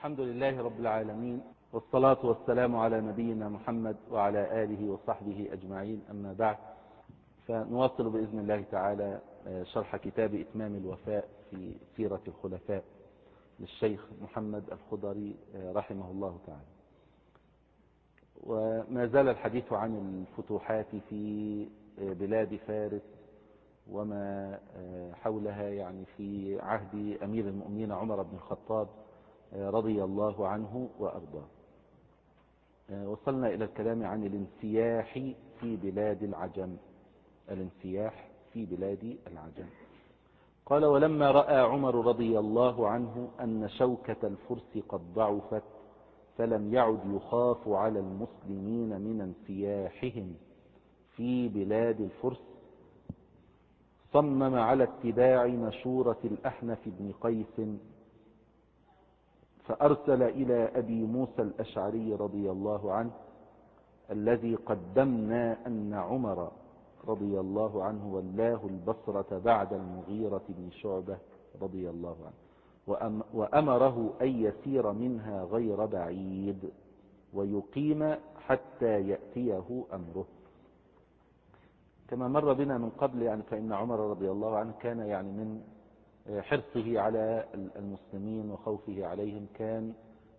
الحمد لله رب العالمين، والصلاة والسلام على نبينا محمد وعلى آله وصحبه أجمعين، أما بعد. فنواصل بإذن الله تعالى شرح كتاب إتمام الوفاء في سيرة الخلفاء للشيخ محمد الخضري رحمه الله تعالى. وما زال الحديث عن الفتوحات في بلاد فارس وما حولها، يعني في عهد أمير المؤمنين عمر بن الخطاب رضي الله عنه وأرضاه. وصلنا إلى الكلام عن الانسياح في بلاد العجم. الانسياح في بلاد العجم. قال: ولما رأى عمر رضي الله عنه أن شوكة الفرس قد ضعفت فلم يعد يخاف على المسلمين من انسياحهم في بلاد الفرس، صمم على اتباع مشورة الأحنف بن قيس، فأرسل إلى أبي موسى الأشعري رضي الله عنه الذي قدمنا أن عمر رضي الله عنه ولاه البصرة بعد المغيرة بن شعبة رضي الله عنه، وأمره أن يسير منها غير بعيد ويقيم حتى يأتيه أمره. كما مر بنا من قبل، يعني فإن عمر رضي الله عنه كان يعني من حرصه على المسلمين وخوفه عليهم كان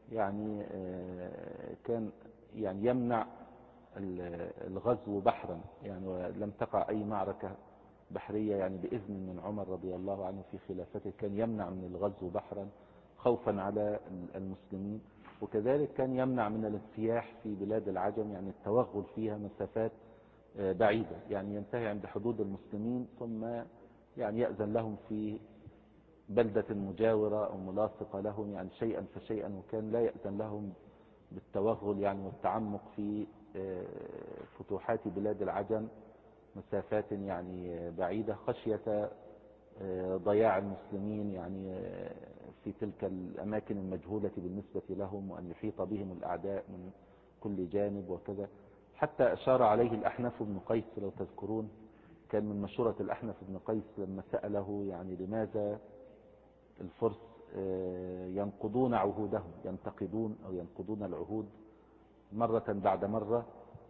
يمنع الغزو بحرا، يعني ولم تقع أي معركة بحرية يعني بإذن من عمر رضي الله عنه في خلافته، كان يمنع من الغزو بحرا خوفا على المسلمين. وكذلك كان يمنع من الانسياح في بلاد العجم، يعني التوغل فيها مسافات بعيدة، يعني ينتهي عند حدود المسلمين ثم يعني يأذن لهم في بلدة مجاورة أو ملاصقة لهم، يعني شيئا فشيئا، وكان لا يأذن لهم بالتوغل يعني والتعمق في فتوحات بلاد العجم مسافات يعني بعيدة، خشية ضياع المسلمين يعني في تلك الأماكن المجهولة بالنسبة لهم، وأن يحيط بهم الأعداء من كل جانب وكذا. حتى أشار عليه الأحنف بن قيس، لو تذكرون، كان من مشورة الأحنف بن قيس لما سأله يعني لماذا الفرس ينقضون عهودهم، ينتقدون أو ينقضون العهود مرة بعد مرة،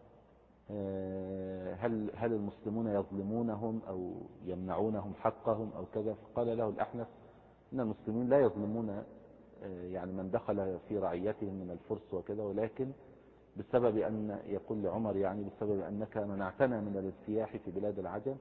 هل المسلمون يظلمونهم أو يمنعونهم حقهم أو كذا؟ فقال له الأحنف إن المسلمين لا يظلمون يعني من دخل في رعيتهم من الفرس وكذا، ولكن بسبب أن، يقول لعمر يعني بسبب أنك منعتنا من الانسياح في بلاد العجم،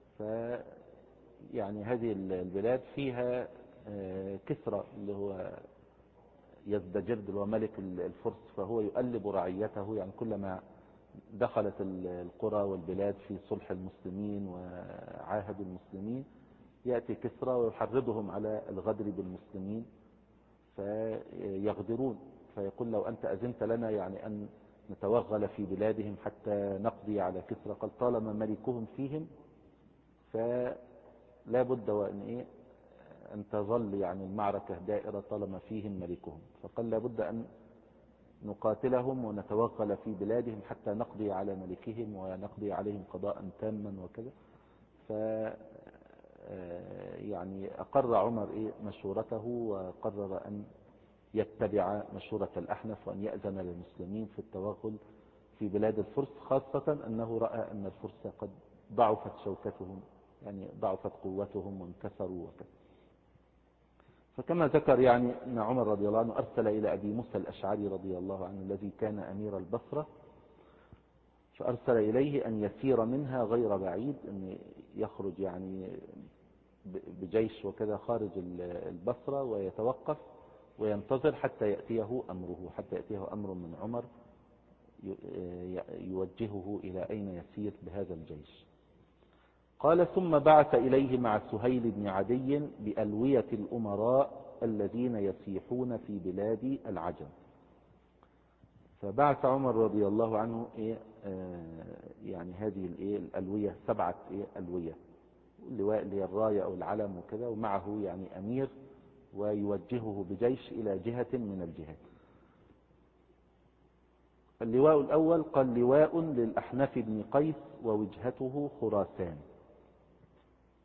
يعني هذه البلاد فيها كسرى اللي هو يزدجرد اللي هو ملك الفرس، فهو يؤلب رعيته، يعني كلما دخلت القرى والبلاد في صلح المسلمين وعاهدوا المسلمين يأتي كسرى ويحرضهم على الغدر بالمسلمين فيغدرون، فيقول لو أنت أذنت لنا يعني أن نتوغل في بلادهم حتى نقضي على كسرى، قال طالما ملكهم فيهم فلا بد أن تظل يعني المعركة دائرة طالما فيهم ملكهم، فقال لا بد أن نقاتلهم ونتوغل في بلادهم حتى نقضي على ملكهم ونقضي عليهم قضاء تاما وكذا. يعني أقر عمر مشورته، وقرر أن يتبع مشورة الأحنف وأن يأذن للمسلمين في التوغل في بلاد الفرس، خاصة أنه رأى أن الفرس قد ضعفت شوكتهم، يعني ضعفت قوتهم وانكسروا وكذا. فكما ذكر يعني أن عمر رضي الله عنه أرسل إلى أبي موسى الأشعري رضي الله عنه الذي كان أمير البصرة، فأرسل إليه أن يسير منها غير بعيد، أن يخرج يعني بجيش وكذا خارج البصرة ويتوقف وينتظر حتى يأتيه أمره، حتى يأتيه أمر من عمر يوجهه إلى أين يسير بهذا الجيش. قال: ثم بعث إليه مع سهيل بن عدي بألوية الأمراء الذين يسيحون في بلاد العجم. فبعث عمر رضي الله عنه يعني هذه الألوية 7 ألوية، اللواء اللي هي الراية أو العلم وكذا، ومعه يعني أمير ويوجهه بجيش إلى جهة من الجهات. اللواء الأول قال: لواء للأحنف بن قيس ووجهته خراسان.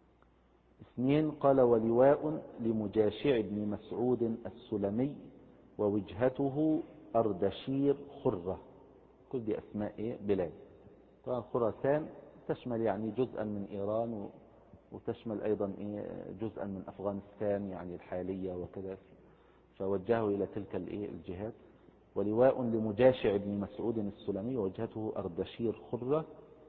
2 قال: ولواء لمجاشع بن مسعود السلمي ووجهته أردشير خرة. كل دي أسماء بلاد. طبعا خراسان تشمل يعني جزءا من إيران، وتشمل أيضا جزءا من أفغانستان يعني الحالية وكذا، فوجهه إلى تلك الجهات. ولواء لمجاشع بن مسعود السلمي ووجهته أردشير خرة.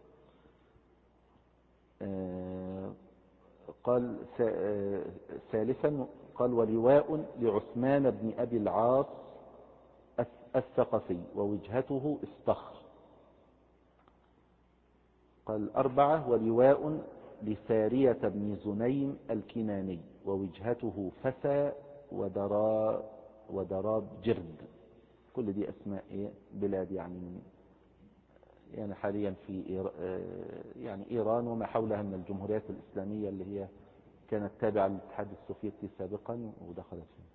قال ثالثا قال ولواء لعثمان بن أبي العاص الثقفي ووجهته استخر. قال أربعة ولواء لسارية بن زنيم الكناني ووجهته فسى ودراب جرد. كل دي أسماء بلاد يعني حاليا في يعني إيران وما حولها من الجمهوريات الإسلامية اللي هي كانت تابعة للاتحاد السوفيتي سابقا ودخلت فيه.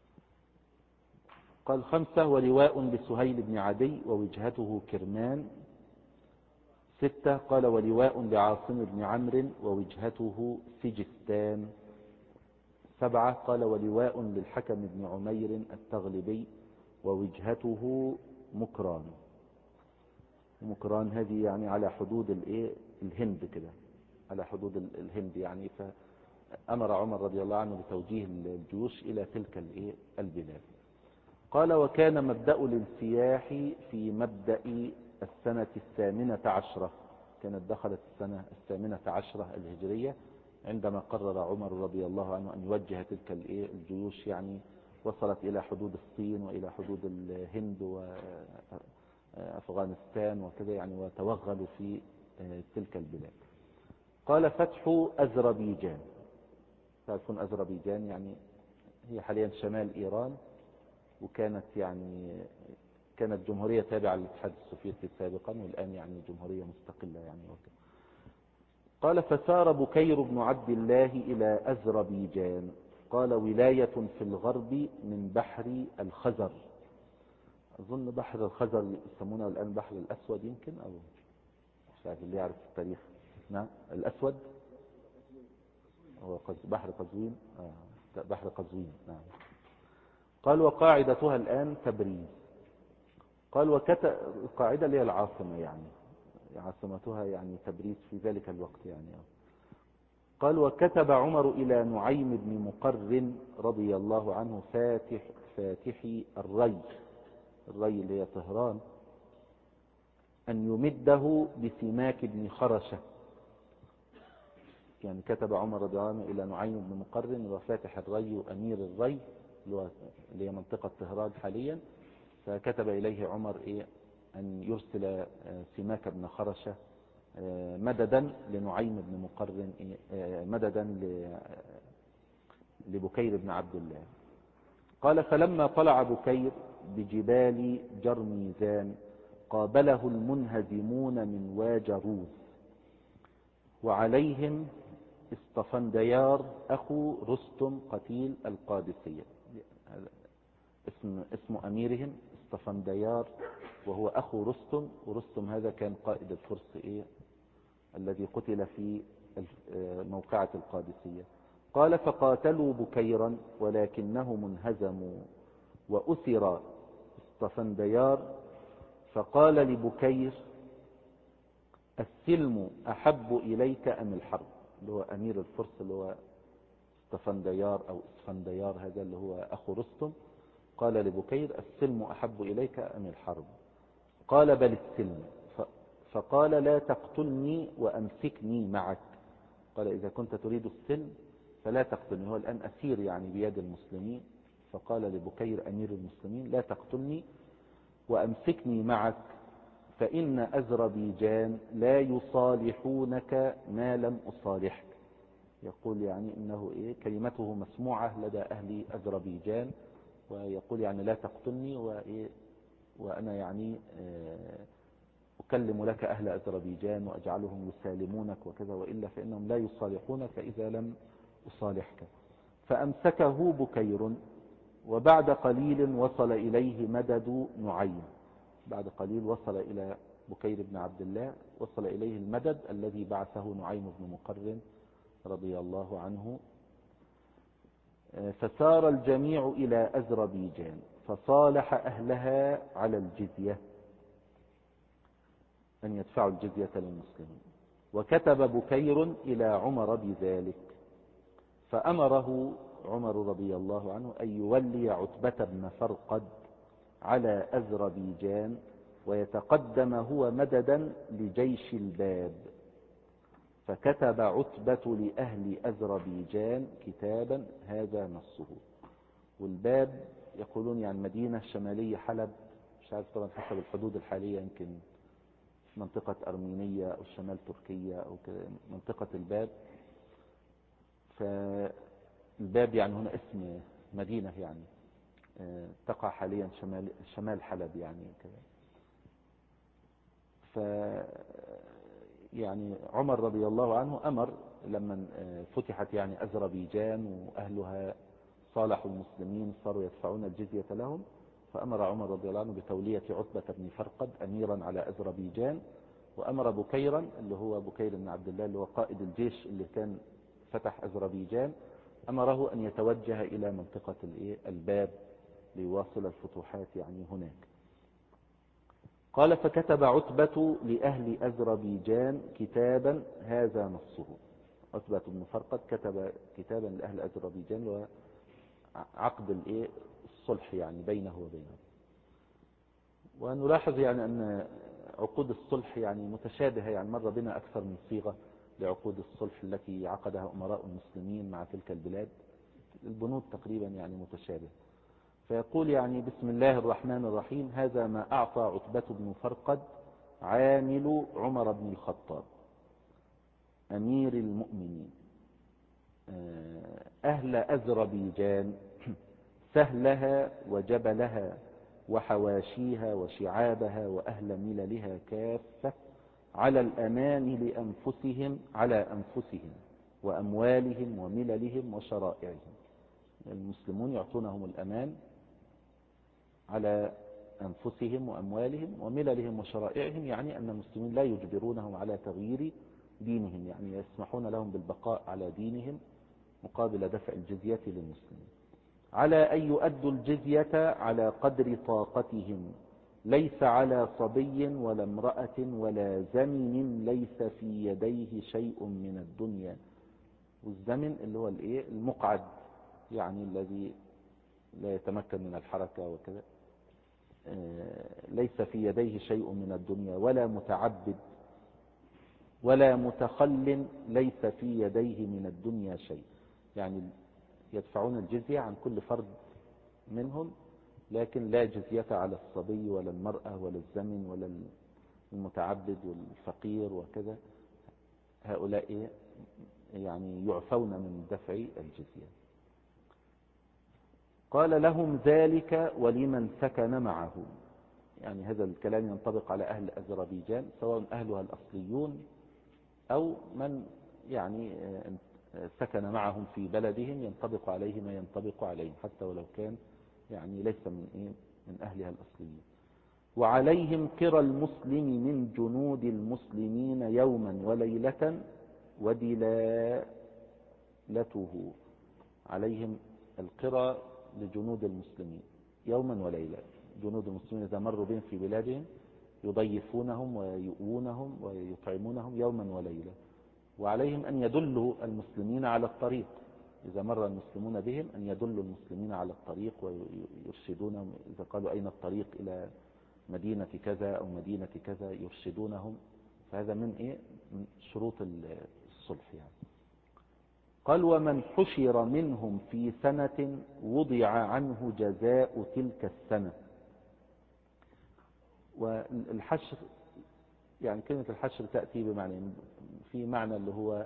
قال خمسة ولواء لسهيل بن عدي ووجهته كرمان. ستة قال ولواء لعاصم بن عمرو ووجهته سجستان. سبعة قال ولواء للحكم بن عمير التغلبي ووجهته مكران. مكران هذه يعني على حدود الهند كده، على حدود الهند يعني. فأمر عمر رضي الله عنه بتوجيه الجيوش إلى تلك البلاد. قال وكان مبدأ الانسياح في مبدأ السنة 18. كانت دخلت السنة 18 الهجرية عندما قرر عمر رضي الله عنه أن يوجه تلك الجيوش، يعني وصلت إلى حدود الصين وإلى حدود الهند وأفغانستان وكذا يعني، وتوغلوا في تلك البلاد. قال فتح أذربيجان. تعرفون أذربيجان يعني هي حاليا شمال إيران، وكانت يعني كانت جمهورية تابعة للاتحاد السوفيتي سابقا، والآن يعني جمهورية مستقلة يعني وكذا. قال فسار بكير بن عبد الله إلى أذربيجان. قال ولاية في الغرب من بحر الخزر. أظن بحر الخزر يسمونه الآن بحر الأسود يمكن، أو مش عارف اللي يعرف التاريخ. نعم الأسود هو بحر قزوين. بحر قزوين نعم. قال وقاعدتها الآن تبريز. قال القاعدة اللي هي العاصمة يعني عاصمتها يعني تبريز في ذلك الوقت يعني. قال وكتب عمر إلى نعيم بن مقرن رضي الله عنه فاتحي الري اللي هي طهران أن يمده بسماك بن خرشة. يعني كتب عمر رضي الله عنه إلى نعيم بن مقرن وفاتح الري وأمير الري اللي هي منطقة طهران حاليا، فكتب إليه عمر أن يرسل سماك بن خرشة مددا لنعيم بن مقرن، مددا لبكير بن عبد الله. قال فلما طلع بكير بجبال جرميزان قابله المنهزمون من واجروز وعليهم اسطفنديار أخو رستم قتيل القادسية. اسم أميرهم اسطفنديار وهو أخو رستم، ورستم هذا كان قائد الفرس الذي قتل في موقعة القادسية. قال فقاتلوا بكيرا ولكنهم انهزموا وأسر اسطفنديار. فقال لبكير السلم أحب إليك أم الحرب؟ اللي هو أمير الفرس اللي هو اسطفنديار أو اسفنديار هذا اللي هو أخو رستم. قال لبكير السلم أحب إليك أم الحرب؟ قال بل السلم. فقال لا تقتلني وأمسكني معك. قال إذا كنت تريد السلم فلا تقتلني، هو الآن أسير يعني بيد المسلمين. فقال لبكير أمير المسلمين لا تقتلني وأمسكني معك، فإن أذربيجان لا يصالحونك ما لم أصالحك. يقول يعني إنه كلمته مسموعة لدى أهل أذربيجان، ويقول يعني لا تقتلني وأنا يعني أكلم لك أهل أذربيجان وأجعلهم يسالمونك وكذا، وإلا فإنهم لا يصالحونك إذا لم أصالحك. فأمسكه بكير، وبعد قليل وصل إليه مدد نعيم. بعد قليل وصل إلى بكير بن عبد الله، وصل إليه المدد الذي بعثه نعيم بن مقرن رضي الله عنه. فسار الجميع إلى أذربيجان فصالح أهلها على الجزية، أن يدفعوا الجزية للمسلمين. وكتب بكير إلى عمر بذلك، فأمره عمر رضي الله عنه أن يولي عتبة بن فرقد على أذربيجان ويتقدم هو مددا لجيش الباب. فكتب عتبة لأهل أذربيجان كتابا هذا نصه. والباب يقولون يعني مدينة شمالية حلب، مش عارف طبعا حسب الحدود الحالية، يمكن منطقة أرمينية أو شمال تركيا أو كده، منطقة الباب. فالباب يعني هنا اسم مدينة يعني تقع حاليا شمال حلب يعني كده. ف يعني عمر رضي الله عنه أمر لما فتحت يعني أذربيجان وأهلها صالحوا المسلمين صاروا يدفعون الجزية لهم، فأمر عمر رضي الله عنه بتولية عتبة بن فرقد أميرا على أذربيجان، وأمر بكيرا اللي هو بكير بن عبد الله اللي هو قائد الجيش اللي كان فتح أذربيجان، أمره أن يتوجه إلى منطقة الباب ليواصل الفتوحات يعني هناك. قال فكتب عتبة لأهل أذربيجان كتابا هذا نصه. عتبة بن فرقد كتب كتابا لأهل أذربيجان وعقد الصلح يعني بينه وبينهم. ونلاحظ يعني أن عقود الصلح يعني متشابهة، يعني مر بنا أكثر من صيغة لعقود الصلح التي عقدها أمراء المسلمين مع تلك البلاد، البنود تقريبا يعني متشابهة. فيقول يعني بسم الله الرحمن الرحيم: هذا ما أعطى عتبة بن فرقد عامل عمر بن الخطاب أمير المؤمنين أهل أذربيجان سهلها وجبلها وحواشيها وشعابها وأهل مللها كافة على الأمان لأنفسهم على أنفسهم وأموالهم ومللهم وشرائعهم. المسلمون يعطونهم الأمان على أنفسهم وأموالهم ومللهم وشرائعهم، يعني أن المسلمين لا يجبرونهم على تغيير دينهم، يعني يسمحون لهم بالبقاء على دينهم مقابل دفع الجزية للمسلمين. على أن يؤدوا الجزية على قدر طاقتهم، ليس على صبي ولا امرأة ولا زمن ليس في يديه شيء من الدنيا. والزمن اللي هو المقعد، يعني الذي لا يتمكن من الحركة وكذا، ليس في يديه شيء من الدنيا، ولا متعبد ولا متخل ليس في يديه من الدنيا شيء، يعني يدفعون الجزية عن كل فرد منهم، لكن لا جزية على الصبي ولا المرأة ولا الزمن ولا المتعبد والفقير وكذا، هؤلاء يعني يعفون من دفع الجزية. قال لهم ذلك ولمن سكن معه، يعني هذا الكلام ينطبق على أهل أذربيجان سواء أهلها الأصليون أو من يعني سكن معهم في بلدهم، ينطبق عليه ما ينطبق عليهم حتى ولو كان يعني ليس من أهلها الأصليين. وعليهم قرى المسلم من جنود المسلمين يوما وليلة ودلالته، عليهم القرى لجنود المسلمين يوما وليلة. جنود المسلمين إذا مروا بهم في بلادهم يضيفونهم ويؤونهم ويطعمونهم يوما وليلة. وعليهم أن يدلوا المسلمين على الطريق، إذا مر المسلمون بهم أن يدلوا المسلمين على الطريق ويرشدونهم، إذا قالوا أين الطريق إلى مدينة كذا أو مدينة كذا يرشدونهم. فهذا من شروط الصلح يعني. قال ومن حشر منهم في سنة وضع عنه جزاء تلك السنة. والحشر يعني كلمة الحشر تأتي بمعنى، في معنى اللي هو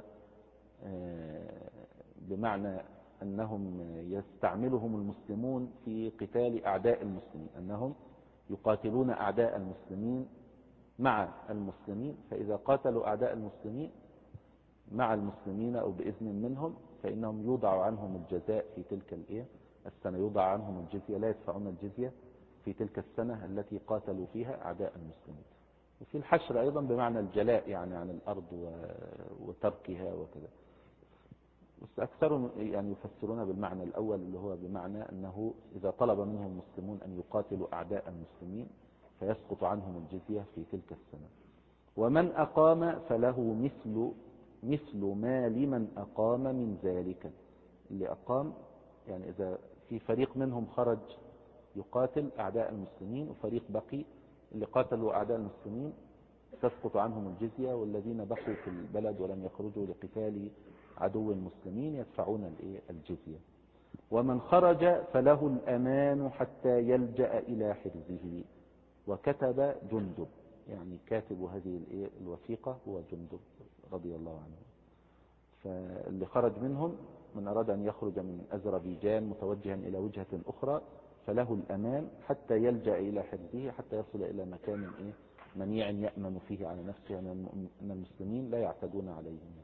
بمعنى أنهم يستعملهم المسلمون في قتال أعداء المسلمين، أنهم يقاتلون أعداء المسلمين مع المسلمين، فإذا قاتلوا أعداء المسلمين مع المسلمين أو بإذن منهم فإنهم يوضع عنهم الجزاء في تلك السنة، يوضع عنهم الجزية، لا يدفعون الجزية في تلك السنة التي قاتلوا فيها أعداء المسلمين. وفي الحشر أيضا بمعنى الجلاء، يعني عن الأرض وتركها وكذا. بس أكثرهم يعني يفسرون بالمعنى الأول اللي هو بمعنى أنه إذا طلب منهم المسلمون أن يقاتلوا أعداء المسلمين فيسقط عنهم الجزية في تلك السنة. ومن أقام فله مثل ما لمن أقام من ذلك. اللي أقام يعني إذا في فريق منهم خرج يقاتل أعداء المسلمين وفريق بقي، اللي قاتلوا أعداء المسلمين تسقط عنهم الجزية، والذين بقوا في البلد ولم يخرجوا لقتال عدو المسلمين يدفعون الجزية. ومن خرج فله الأمان حتى يلجأ إلى حرزه. وكتب جندب، يعني كاتب هذه الوثيقة هو جندب رضي الله عنه. فاللي خرج منهم من أراد أن يخرج من أذربيجان متوجها إلى وجهة أخرى فله الأمان حتى يلجأ إلى حرزه، حتى يصل إلى مكان منيع يأمن فيه على نفسه أن المسلمين لا يعتدون عليهم.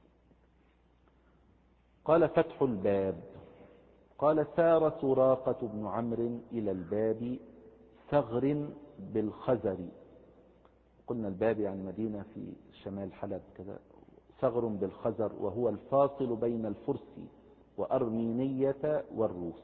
قال فتح الباب. قال سار سراقة بن عمرو إلى الباب ثغر بالخزر. قلنا الباب يعني مدينة في شمال حلب كذا. ثغر بالخزر وهو الفاصل بين الفرس وأرمينية والروس.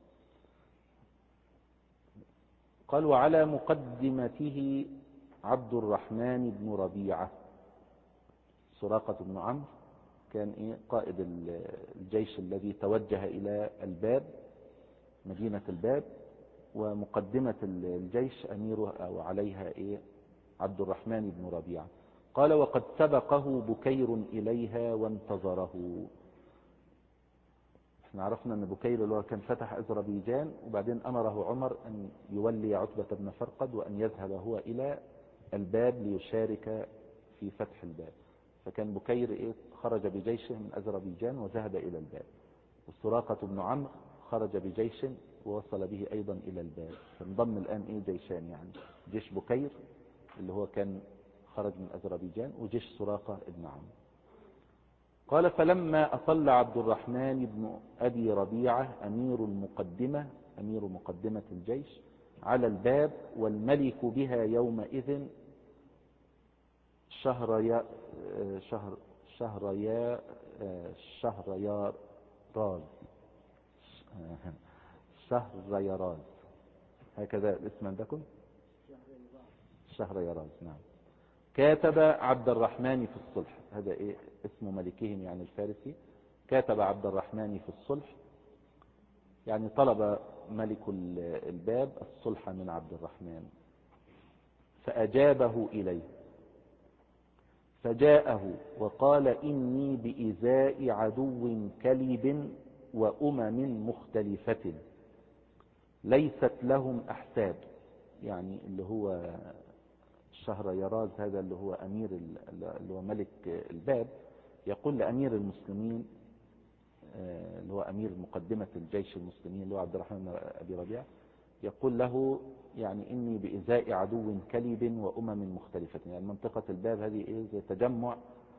قال وعلى مقدمته عبد الرحمن بن ربيعة. سراقة بن عمرو كان قائد الجيش الذي توجه إلى الباب، مدينة الباب، ومقدمة الجيش أميره أو عليها عبد الرحمن بن ربيعة. قال وقد سبقه بكير إليها وانتظره. احنا عرفنا أن بكير اللي هو كان فتح أذربيجان، وبعدين أمره عمر أن يولي عتبة بن فرقد وأن يذهب هو إلى الباب ليشارك في فتح الباب. فكان بكير خرج بجيشه من أذربيجان وذهب إلى الباب، والسراقة بن عمرو خرج بجيش ووصل به أيضا إلى الباب. فانضم الآن جيشان، يعني جيش بكير اللي هو كان خرج من أذربيجان وجيش سراقة بن عمرو. قال فلما أطل عبد الرحمن بن أبي ربيعة أمير مقدمة الجيش على الباب والملك بها يومئذ شهريراز، هكذا الاسم عندكم؟ شهريراز، نعم. كاتب عبد الرحمن في الصلح، هذا اسم ملكهم يعني الفارسي. كاتب عبد الرحمن في الصلح، يعني طلب ملك الباب الصلح من عبد الرحمن، فأجابه إليه. فجاءه وقال إني بإزاء عدو كلب وأمم مختلفة ليست لهم أحساب. يعني اللي هو شهريراز هذا اللي هو اللي هو ملك الباب يقول لأمير المسلمين اللي هو أمير مقدمة الجيش المسلمين اللي هو عبد الرحمن بن أبي ربيعة، يقول له يعني إني بإزاء عدو كلب وأمم مختلفة. يعني منطقة الباب هذه زي تجمع،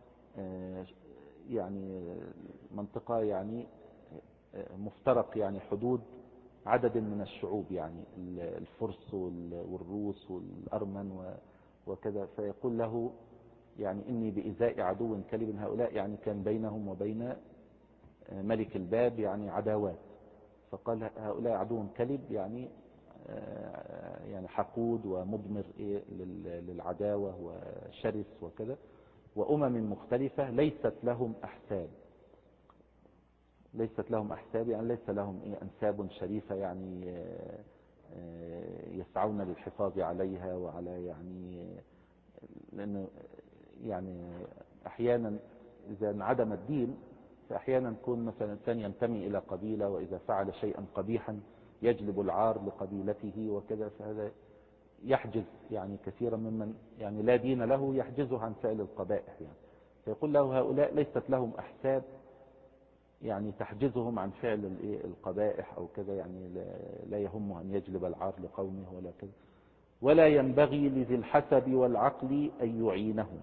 يعني منطقة يعني مفترق، يعني حدود عدد من الشعوب، يعني الفرس والروس والأرمن وكذا. فيقول له يعني إني بإزاء عدو كلب، هؤلاء يعني كان بينهم وبين ملك الباب يعني عداوات. فقال هؤلاء عدو كلب، يعني حقود ومضمر للعداوة وشرس وكذا. وأمم مختلفة ليست لهم أحساب، يعني ليس لهم أنساب شريفة، يعني يسعون للحفاظ عليها وعلى لأنه يعني أحيانا إذا انعدم الدين فأحيانا يكون مثلا الإنسان ينتمي إلى قبيلة، وإذا فعل شيئا قبيحا يجلب العار لقبيلته وكذا، فهذا يحجز يعني كثيرا ممن يعني لا دين له، يحجزه عن سائر القبائح. يعني فيقول له هؤلاء ليست لهم أحساب، يعني تحجزهم عن فعل القبائح أو كذا، يعني لا يهمه أن يجلب العار لقومه ولا كذا. ولا ينبغي لذي الحسب والعقل أن يعينهم.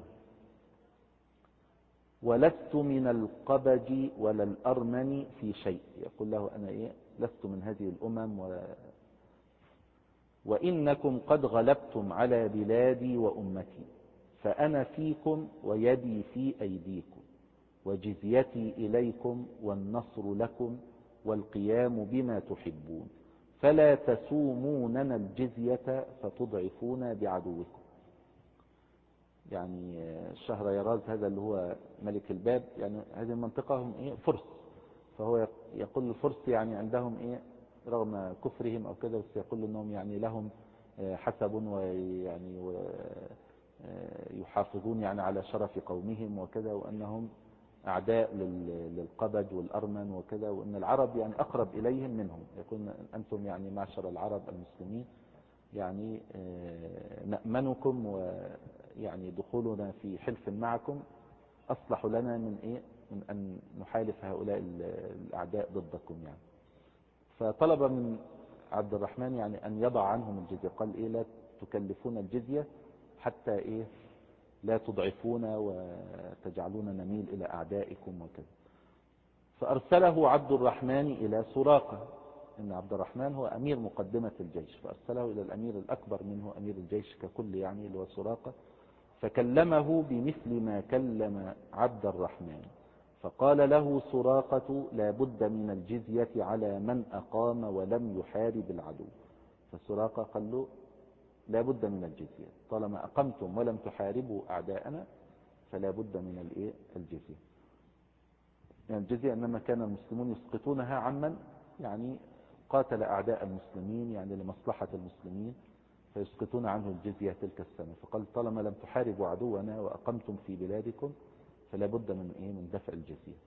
ولست من القبج ولا الأرمن في شيء. يقول له أنا لست من هذه الأمم وإنكم قد غلبتم على بلادي وأمتي، فأنا فيكم ويدي في أيديكم، وجزيتي إليكم والنصر لكم والقيام بما تحبون فلا تسوموننا الجزية فتضعفونا بعدوكم. يعني شهريراز هذا اللي هو ملك الباب، يعني هذه المنطقة هم فرس، فهو يقول الفرس يعني عندهم رغم كفرهم أو كذا، بس يقول أنهم يعني لهم حسب ويعني يحافظون يعني على شرف قومهم وكذا، وأنهم أعداء للقبج والأرمن وكذا، وأن العرب يعني أقرب إليهم منهم. يقول أنتم يعني معشر العرب المسلمين يعني نأمنكم، ويعني دخولنا في حلف معكم أصلح لنا من أن نحالف هؤلاء الأعداء ضدكم يعني. فطلب من عبد الرحمن يعني أن يضع عنهم الجزية. قال لا تكلفون الجزية حتى لا تضعفونا وتجعلونا نميل إلى أعدائكم وكذا. فأرسله عبد الرحمن إلى سراقة، إن عبد الرحمن هو أمير مقدمة الجيش، فأرسله إلى الأمير الأكبر منه أمير الجيش ككل يعني اللي هو سراقة، فكلمه بمثل ما كلم عبد الرحمن. فقال له سراقة لا بد من الجزية على من أقام ولم يحارب العدو. فسراقة قال له لا بد من الجزية، طالما أقمتم ولم تحاربوا أعداءنا فلا بد من الجزية. يعني الجزية إنما كان المسلمون يسقطونها عمن يعني قاتل أعداء المسلمين يعني لمصلحة المسلمين، فيسقطون عنه الجزية تلك السنة. فقال طالما لم تحاربوا عدونا وأقمتم في بلادكم فلا بد من دفع الجزية.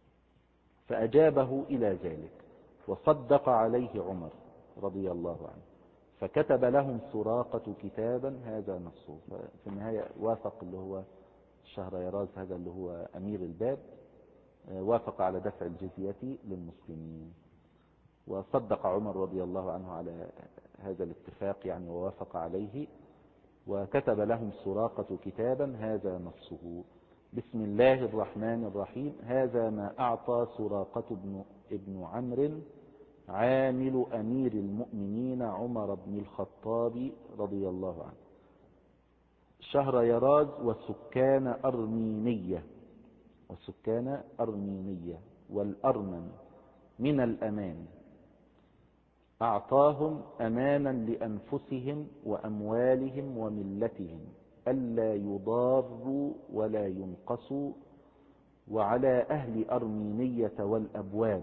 فأجابه إلى ذلك وصدق عليه عمر رضي الله عنه، فكتب لهم سراقة كتابا هذا نصه. في النهاية وافق اللي هو شهريراز هذا اللي هو أمير الباب، وافق على دفع الجزية للمسلمين، وصدق عمر رضي الله عنه على هذا الاتفاق يعني ووافق عليه. وكتب لهم سراقة كتابا هذا نصه: بسم الله الرحمن الرحيم، هذا ما أعطى سراقة ابن عمرو عامل أمير المؤمنين عمر بن الخطاب رضي الله عنه شهريراز وسكان أرمينية والأرمن من الأمان، أعطاهم أمانا لأنفسهم وأموالهم وملتهم ألا يضاروا ولا ينقصوا، وعلى أهل أرمينية والأبواد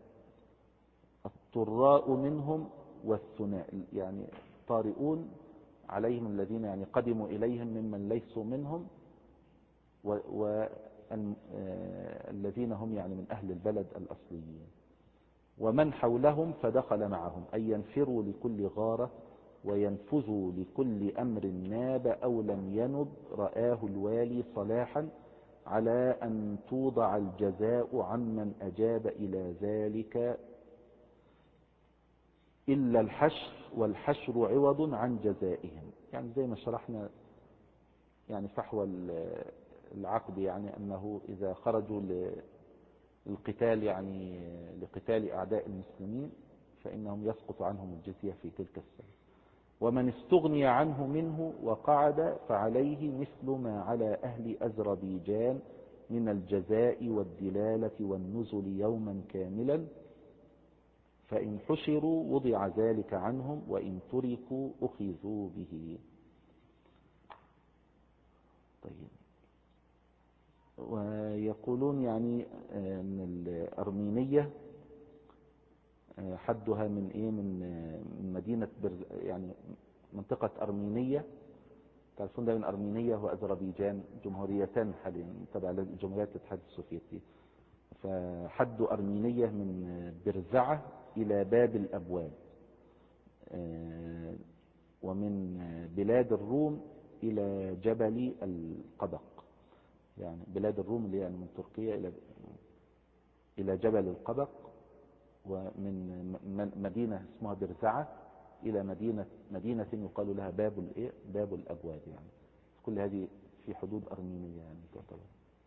الطراء منهم والثناء، يعني طارئون عليهم الذين يعني قدموا إليهم ممن ليسوا منهم، والذين هم يعني من أهل البلد الأصليين، ومن حولهم فدخل معهم، أي ينفروا لكل غارة وينفذوا لكل أمر ناب أو لم ينب رآه الوالي صلاحا، على أن توضع الجزاء عمن أجاب إلى ذلك إلا الحشر، والحشر عوض عن جزائهم. يعني زي ما شرحنا يعني فحوى العقد، يعني أنه إذا خرجوا للقتال يعني لقتال أعداء المسلمين فإنهم يسقط عنهم الجزية في تلك السنة. ومن استغني عنه منه وقعد فعليه مثل ما على أهل أذربيجان من الجزاء والدلالة والنزل يوما كاملا، فإن حشروا وضع ذلك عنهم وإن تركوا أخذوا به. طيب، ويقولون يعني أن الأرمينية حدها من مدينة يعني منطقة أرمينية. تعرفون ده من أرمينية وأذربيجان جمهوريتان حاليا تبع لجمهورية الاتحاد السوفيتي. فحد أرمينية من برزعة إلى باب الأبواب، ومن بلاد الروم إلى جبل القبق، يعني بلاد الروم اللي يعني من تركيا إلى جبل القبق، ومن مدينة اسمها برزعة إلى مدينة يقال لها باب الأبواب. يعني كل هذه في حدود أرمينية يعني تعتبر.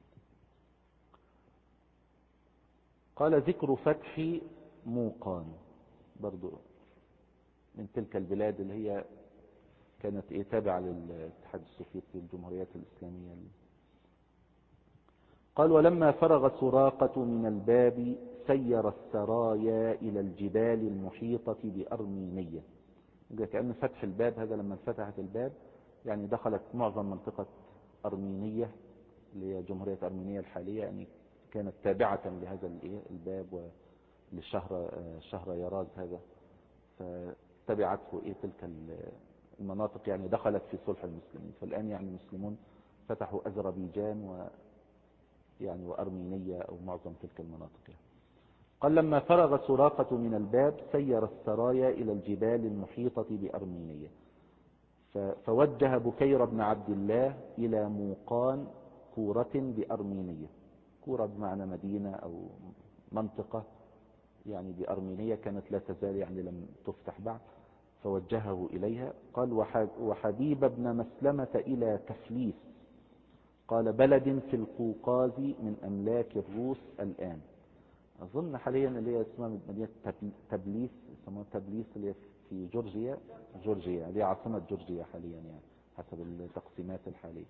قال ذكر فتح موقان برضو من تلك البلاد اللي هي كانت تابعة للاتحاد السوفيتي الجمهوريات الإسلامية. قال ولما فرغ سراقة من الباب سير السرايا إلى الجبال المحيطة بأرمينية. كأن فتح الباب هذا لما فتحت الباب يعني دخلت معظم منطقة أرمينية اللي هي جمهورية أرمينيا الحالية، يعني كانت تابعة لهذا الباب وللشهر يراز هذا، فتبعته تلك المناطق، يعني دخلت في صلح المسلمين. فالآن يعني المسلمون فتحوا أذربيجان وأرمينية أو معظم تلك المناطق يعني. قال لما فرغ سراقة من الباب سير السرايا إلى الجبال المحيطة بأرمينية، فوجه بكير بن عبد الله إلى موقان كورة بأرمينية. كورة بمعنى مدينة أو منطقة يعني بأرمينية، كانت لا تزال يعني لم تفتح بعد، فوجهه إليها. قال وحبيب بن مسلمة إلى تفليس، قال بلد في القوقاز من أملاك الروس الآن. أظن حاليا اللي هي اسمها مدينة تبليس، يسموها تبليس اللي هي في جورجيا اللي هي عاصمة جورجيا حاليا يعني حسب التقسيمات الحالية.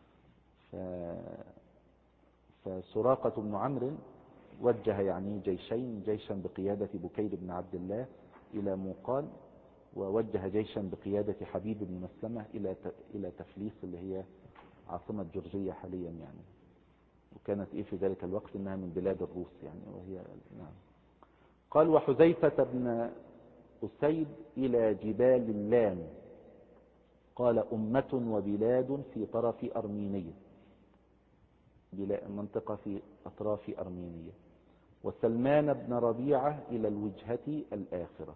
فسراقة بن عمرو وجه يعني جيشين، جيشا بقيادة بكير بن عبد الله إلى موقان، ووجه جيشا بقيادة حبيب بن مسلمة إلى تفليس اللي هي عاصمة جورجيا حاليا يعني، وكانت في ذلك الوقت انها من بلاد الروس يعني وهي نعم. قال وحذيفة بن أسيد إلى جبال اللام، قال أمة وبلاد في طرف أرمينية، منطقة في أطراف أرمينية. وسلمان بن ربيعة إلى الوجهة الآخرة.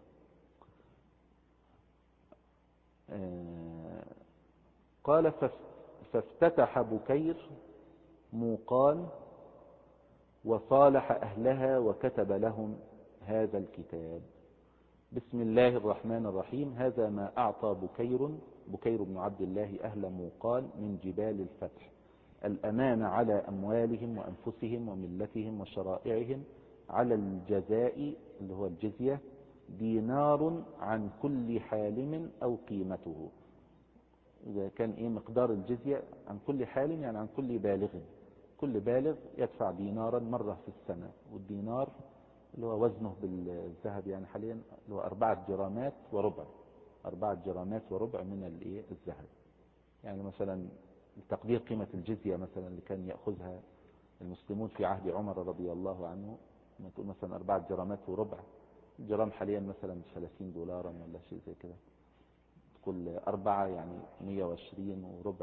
قال فافتتح بكير موقان وصالح أهلها وكتب لهم هذا الكتاب: بسم الله الرحمن الرحيم، هذا ما أعطى بكير بن عبد الله أهل موقان من جبال الفتح: الأمان على أموالهم وأنفسهم وملتهم وشرائعهم، على الجزاء اللي هو الجزية دينار عن كل حالم أو قيمته. إذا كان مقدار الجزية عن كل حالم يعني عن كل بالغ، كل بالغ يدفع دينارا مرة في السنة، والدينار اللي هو وزنه بالذهب يعني حاليا اللي هو 4 جرامات وربع، 4 جرامات وربع من الذهب. يعني مثلا تقدير قيمة الجزية مثلا اللي كان يأخذها المسلمون في عهد عمر رضي الله عنه، تقول مثلا 4 جرامات وربع، الجرام حاليا مثلا $30 ولا شيء زي كده، تقول 4 يعني 120 وربع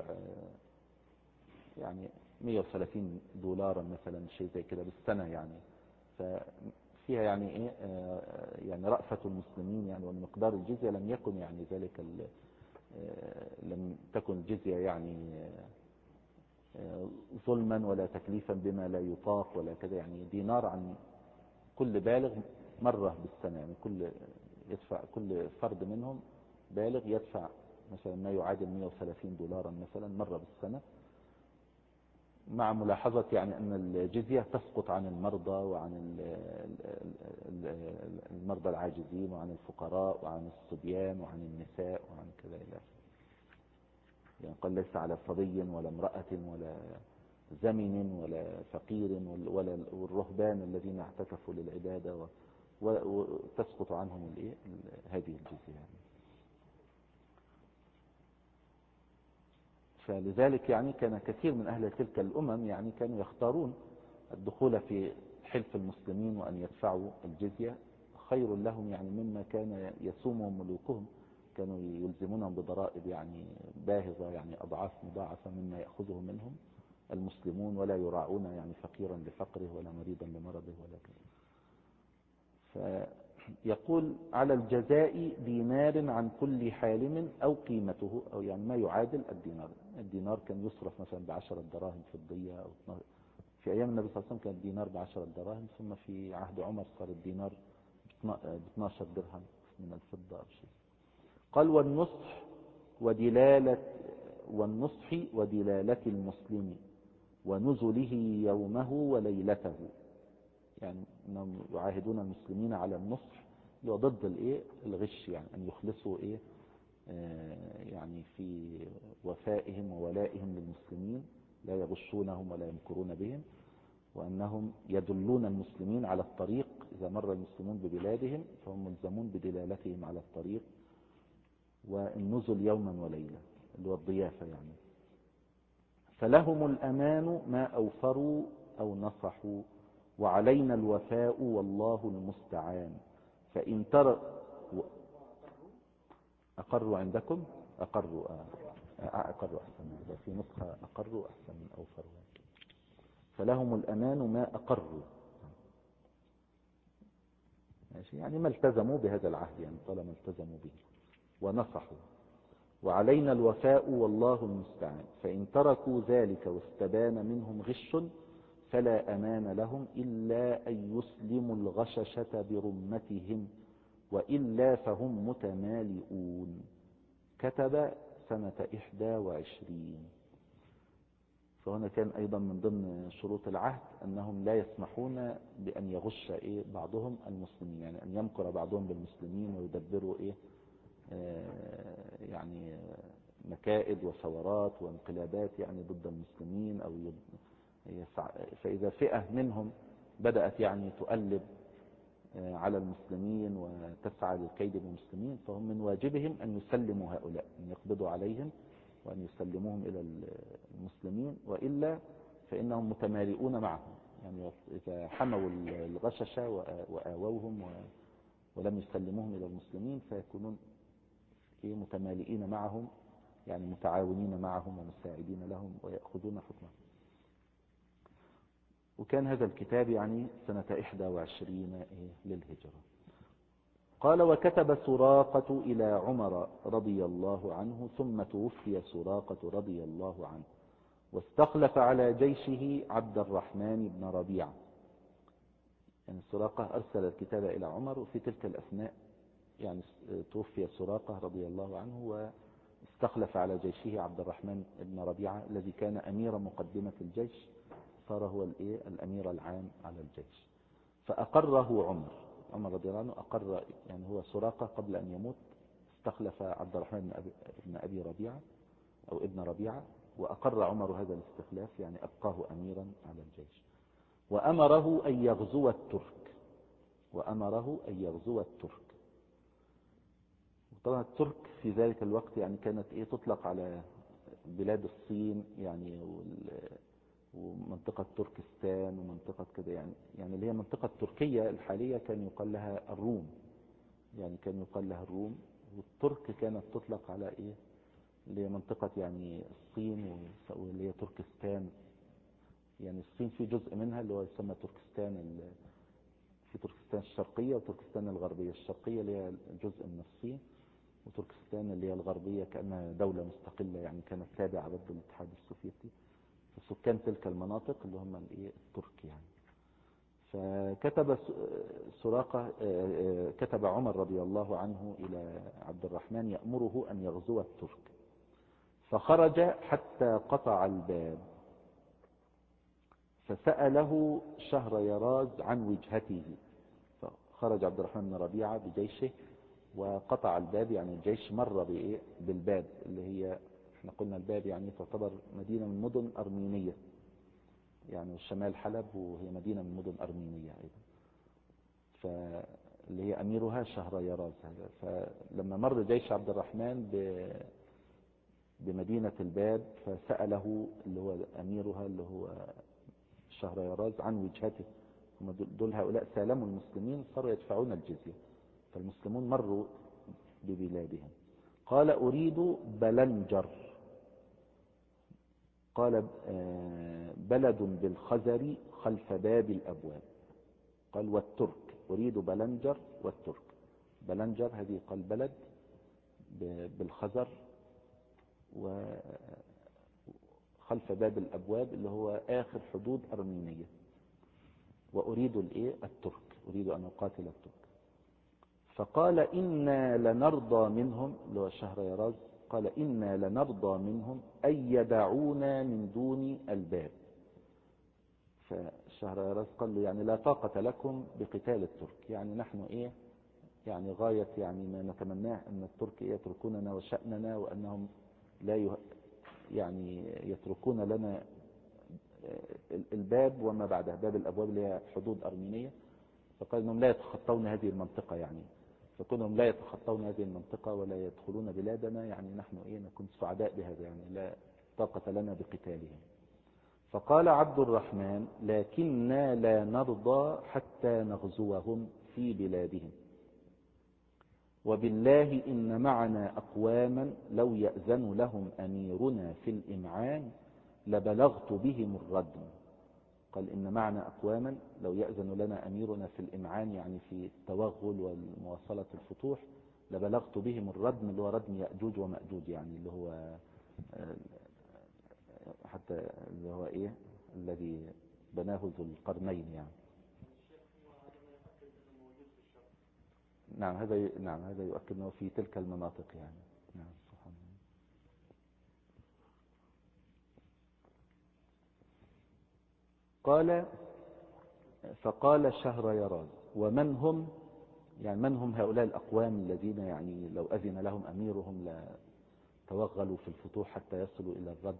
يعني $130 مثلا شيء زي كده بالسنة يعني. ففيها يعني يعني رأفة المسلمين يعني، ومقدار الجزية لم يكن يعني ذلك لم تكن الجزية يعني ظلما ولا تكليفا بما لا يطاق ولا كذا، يعني دينار عن كل بالغ مرة بالسنة، يعني كل فرد منهم بالغ يدفع مثلا ما يعادل $130 مثلا مرة بالسنة، مع ملاحظة يعني أن الجزية تسقط عن المرضى وعن المرضى العاجزين وعن الفقراء وعن الصبيان وعن النساء وعن كذا إلى يعني قال ليس على صبي ولا امرأة ولا زمن ولا فقير ولا والرهبان الذين اعتكفوا للعبادة وتسقط عنهم هذه الجزية يعني. فلذلك يعني كان كثير من أهل تلك الأمم يعني كانوا يختارون الدخول في حلف المسلمين وأن يدفعوا الجزية خير لهم يعني مما كان يسومهم ملوكهم، كانوا يلزمونهم بضرائب يعني باهظة يعني أضعاف مضاعفة مما يأخذه منهم المسلمون، ولا يراعون يعني فقيرا لفقره ولا مريضا لمرضه ولا كذا. فيقول على الجزاء دينار عن كل حالم أو قيمته، أو يعني ما يعادل الدينار. الدينار كان يصرف مثلا ب10 دراهم فضية، أو في أيام النبي صلى الله عليه وسلم كان الدينار ب10 دراهم، ثم في عهد عمر صار الدينار ب12 درهم من الفضة أو شيء. قال والنصح ودلالة المسلم ونزله يومه وليلته، يعني انهم يعاهدون المسلمين على النصح اللي هو ضد الغش، يعني ان يخلصوا يعني في وفائهم وولائهم للمسلمين، لا يغشونهم ولا يمكرون بهم. وأنهم يدلون المسلمين على الطريق. إذا مر المسلمون ببلادهم فهم ملزمون بدلالتهم على الطريق، والنزل يوما وليلة اللي هو الضيافة يعني. فلهم الأمان ما أوفروا أو نصحوا، وعلينا الوفاء والله المستعان. فإن ترى أقروا عندكم، أقروا أحسن، في نسخة أقروا أحسن من أوفروا. فلهم الأمان ما أقروا، ماشي، يعني ما التزموا بهذا العهد، يعني طالما التزموا به ونصحوا. وعلينا الوفاء والله المستعان. فإن تركوا ذلك واستبان منهم غش فلا أمان لهم إلا أن يسلموا الغششة برمتهم، وإلا فهم متمالئون. كتب سنة 21. فهنا كان أيضا من ضمن شروط العهد أنهم لا يسمحون بأن يغش بعضهم المسلمين، يعني أن يمكر بعضهم بالمسلمين ويدبروا يعني مكائد وثورات وانقلابات يعني ضد المسلمين، أو فإذا فئة منهم بدأت يعني تؤلب على المسلمين وتسعى للكيد بالمسلمين، فهم من واجبهم أن يسلموا هؤلاء، أن يقبضوا عليهم وأن يسلموهم إلى المسلمين، وإلا فإنهم متمالئون معهم. يعني إذا حموا الغششة وآووهم ولم يسلموهم إلى المسلمين فيكونون متمالئين معهم، يعني متعاونين معهم ومساعدين لهم ويأخذون حكمهم. وكان هذا الكتاب يعني سنة 21 للهجرة. قال: وكتب سراقة إلى عمر رضي الله عنه، ثم توفي سراقة رضي الله عنه، واستخلف على جيشه عبد الرحمن بن ربيعة. يعني سراقة أرسل الكتاب إلى عمر، وفي تلك الأثناء يعني توفي سراقة رضي الله عنه، واستخلف على جيشه عبد الرحمن بن ربيعة الذي كان أمير مقدمة الجيش، صار هو الأمير العام على الجيش. فأقره عمر رضي الله عنه أقر، يعني هو سراقة قبل أن يموت استخلف عبد الرحمن بن أبي ربيعة أو ابن ربيعة، وأقر عمر هذا الاستخلاف، يعني أبقاه أميرا على الجيش. وأمره أن يغزو الترك. طبعا الترك في ذلك الوقت يعني كانت تطلق على بلاد الصين يعني، ومنطقة تركستان ومنطقة كده، يعني اللي هي منطقة تركيا الحالية كان يقال لها الروم، والترك كانت تطلق على اللي هي منطقة يعني الصين، واللي هي تركستان. يعني الصين في جزء منها اللي هو يسمى تركستان، في تركستان الشرقية وتركستان الغربية. الشرقية اللي هي جزء من الصين، وتركستان اللي هي الغربية كأنها دولة مستقلة، يعني كانت تابعة ضد الاتحاد السوفيتي. فسكان تلك المناطق اللي هم الترك يعني. فكتب سراقة، كتب عمر رضي الله عنه إلى عبد الرحمن يأمره أن يغزو الترك، فخرج حتى قطع الباب، فسأله شهريراز عن وجهته. فخرج عبد الرحمن بن ربيعة بجيشه وقطع الباب، يعني الجيش مر بالباب، اللي هي احنا قلنا الباب يعني تعتبر مدينة من مدن أرمينية، يعني شمال حلب، وهي مدينة من مدن أرمينية أيضا، فاللي هي أميرها شهريراز. فلما مر جيش عبد الرحمن بمدينة الباب فسأله اللي هو أميرها اللي هو شهريراز عن وجهته. هم دول هؤلاء سالموا المسلمين، صاروا يدفعون الجزية، فالمسلمون مروا ببلادهم. قال: أريد بلنجر. قال: بلد بالخزر خلف باب الأبواب. قال: والترك. أريد بلنجر والترك. بلنجر هذه قال بلد بالخزر، وخلف باب الأبواب اللي هو آخر حدود أرمينية. وأريد الترك، أريد أن أقاتل الترك. فقال: إنا لنرضى منهم، اللي هو شهريراز، قال: إنا لنرضى منهم أن يدعونا من دون الباب. فشهريراز قال له: يعني لا طاقة لكم بقتال الترك، يعني نحن يعني غاية يعني ما نتمناه أن الترك يتركوننا وشأننا، وأنهم لا يعني يتركون لنا الباب وما بعدها، باب الأبواب اللي هي حدود أرمينية، فقال أنهم لا يتخطون هذه المنطقة يعني، فكونهم لا يتخطون هذه المنطقة ولا يدخلون بلادنا يعني نحن نكون سعداء بهذا، يعني لا طاقة لنا بقتالهم. فقال عبد الرحمن: لكننا لا نرضى حتى نغزوهم في بلادهم، وبالله إن معنا أقواما لو يأذن لهم أميرنا في الإمعان لبلغت بهم الردم. قال إن معنا أقواما لو يأذن لنا أميرنا في الإمعان، يعني في التوغل والمواصلة الفتوح، لبلغت بهم الردم، اللي هو ردم يأجوج ومأجوج، يعني اللي هو حتى اللي هو الذي بناه ذو القرنين يعني. نعم هذا يؤكد أنه في تلك المناطق يعني. نعم سبحان الله. قال: فقال شهريار: ومن هم؟ يعني من هم هؤلاء الأقوام الذين يعني لو أذن لهم أميرهم لتوغلوا في الفتوح حتى يصلوا إلى الرد؟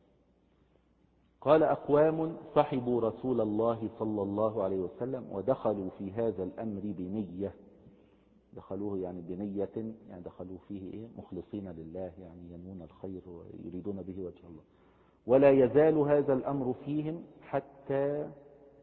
قال: أقوام صحبوا رسول الله صلى الله عليه وسلم ودخلوا في هذا الأمر بنية، دخلوه يعني بنية، يعني دخلوا فيه مخلصين لله، يعني ينوون الخير ويريدون به وجه الله، ولا يزال هذا الأمر فيهم حتى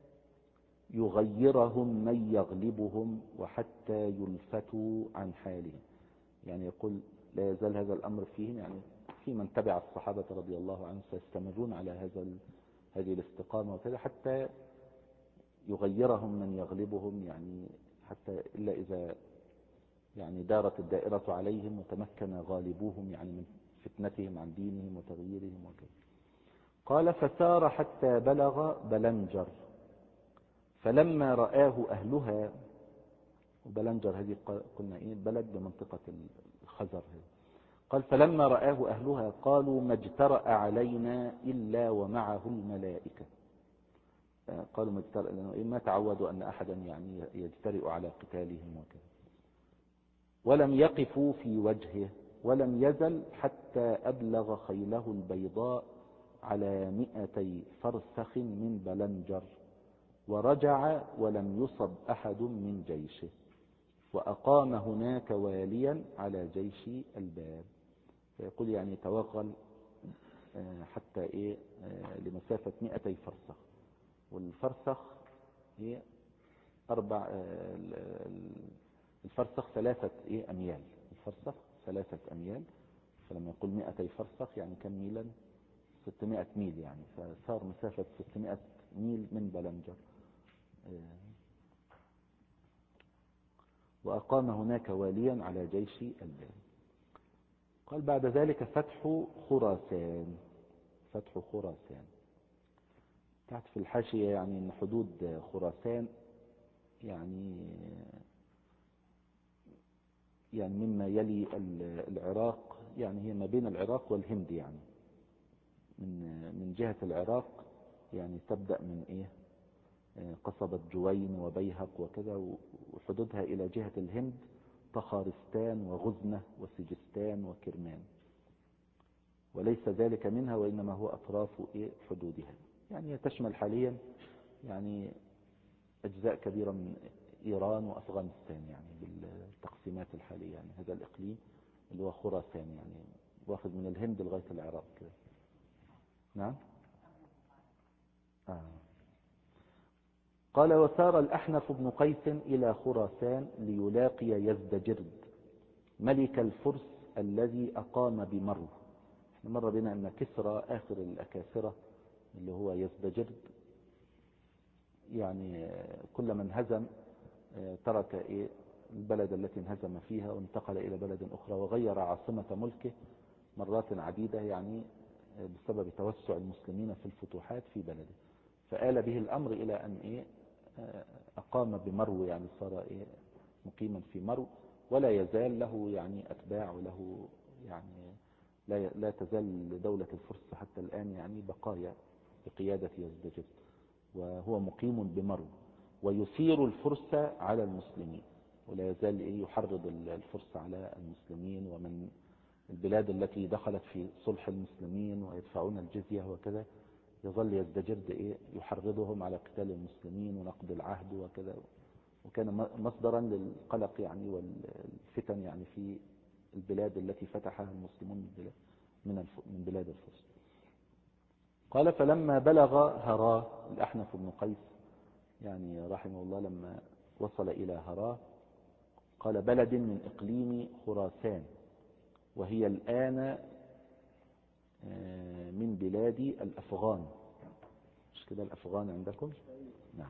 يغيرهم من يغلبهم وحتى يلفتوا عن حالهم. يعني يقول لا يزال هذا الأمر فيهم، يعني في من تبع الصحابة رضي الله عنهم سيستمرون على هذه الاستقامة وكذا حتى يغيرهم من يغلبهم، يعني حتى إلا إذا يعني دارت الدائرة عليهم وتمكن غالبوهم يعني من فتنتهم عن دينهم وتغييرهم وكذا. قال: فسار حتى بلغ بلنجر، فلما رآه أهلها، وبلنجر هذه قلنا بلد بمنطقة الخزر. قال: فلما رآه أهلها قالوا: ما اجترأ علينا إلا ومعه الملائكة. قالوا ما اجترأ، لأنه ما تعودوا أن أحدا يعني يجترئ على قتالهم وكذا. ولم يقفوا في وجهه، ولم يزل حتى أبلغ خيله البيضاء على 200 فرسخ من بلنجر، ورجع ولم يصب أحد من جيشه، وأقام هناك واليا على جيش الباب. فيقول يعني توغل حتى لمسافة 200 فرسخ، والفرسخ هي الفرسخ 3 أميال، الفرسخ 3 أميال، فلما يقول 200 فرسخ يعني كم ميلا؟ 600 ميل يعني، فصار مسافة 600 ميل من بلنجر. وأقام هناك واليا على جيش الباب. قال: بعد ذلك فتح خراسان. فتح خراسان تحت في الحاشية يعني أن حدود خراسان يعني مما يلي العراق، يعني هي ما بين العراق والهند، يعني من جهة العراق يعني تبدأ من قصبة جوين وبيهق وكذا، وحدودها إلى جهة الهند طخارستان وغزنة وسجستان وكرمان، وليس ذلك منها وإنما هو أطراف حدودها. يعني تشمل حاليا يعني أجزاء كبيرة من إيران وأفغانستان، يعني بالتقسيمات الحالية، يعني هذا الإقليم اللي هو خراسان يعني واخذ من الهند لغاية العراق كده. نعم. قال: وسار الأحنف بن قيس إلى خراسان ليلاقي يزدجرد ملك الفرس الذي أقام بمرو. مر بنا أن كسرى آخر الأكاسرة اللي هو يزدجرد يعني كل من هزم ترك البلد التي انهزم فيها وانتقل إلى بلد أخرى، وغير عاصمة ملكه مرات عديدة، يعني بسبب توسع المسلمين في الفتوحات في بلده. فآل به الأمر إلى أن أقام بمرو، يعني صار مقيما في مرو، ولا يزال له يعني أتباع، وله يعني لا تزال دولة الفرس حتى الآن يعني بقايا بقيادة يزدجرد، وهو مقيم بمرو، ويثير الفرس على المسلمين، ولا يزال يحرض الفرس على المسلمين ومن البلاد التي دخلت في صلح المسلمين ويدفعون الجزية وكذا، يظل يزدجرد يحرضهم على قتال المسلمين ونقض العهد وكذا، وكان مصدرا للقلق يعني والفتن يعني في البلاد التي فتحها المسلمون من بلاد الفرس. قال فلما بلغ هراه، الأحنف بن قيس يعني رحمه الله لما وصل إلى هراه، قال بلد من إقليم خراسان، وهي الآن من بلاد الأفغان. مش كده الأفغان عندكم؟ نعم.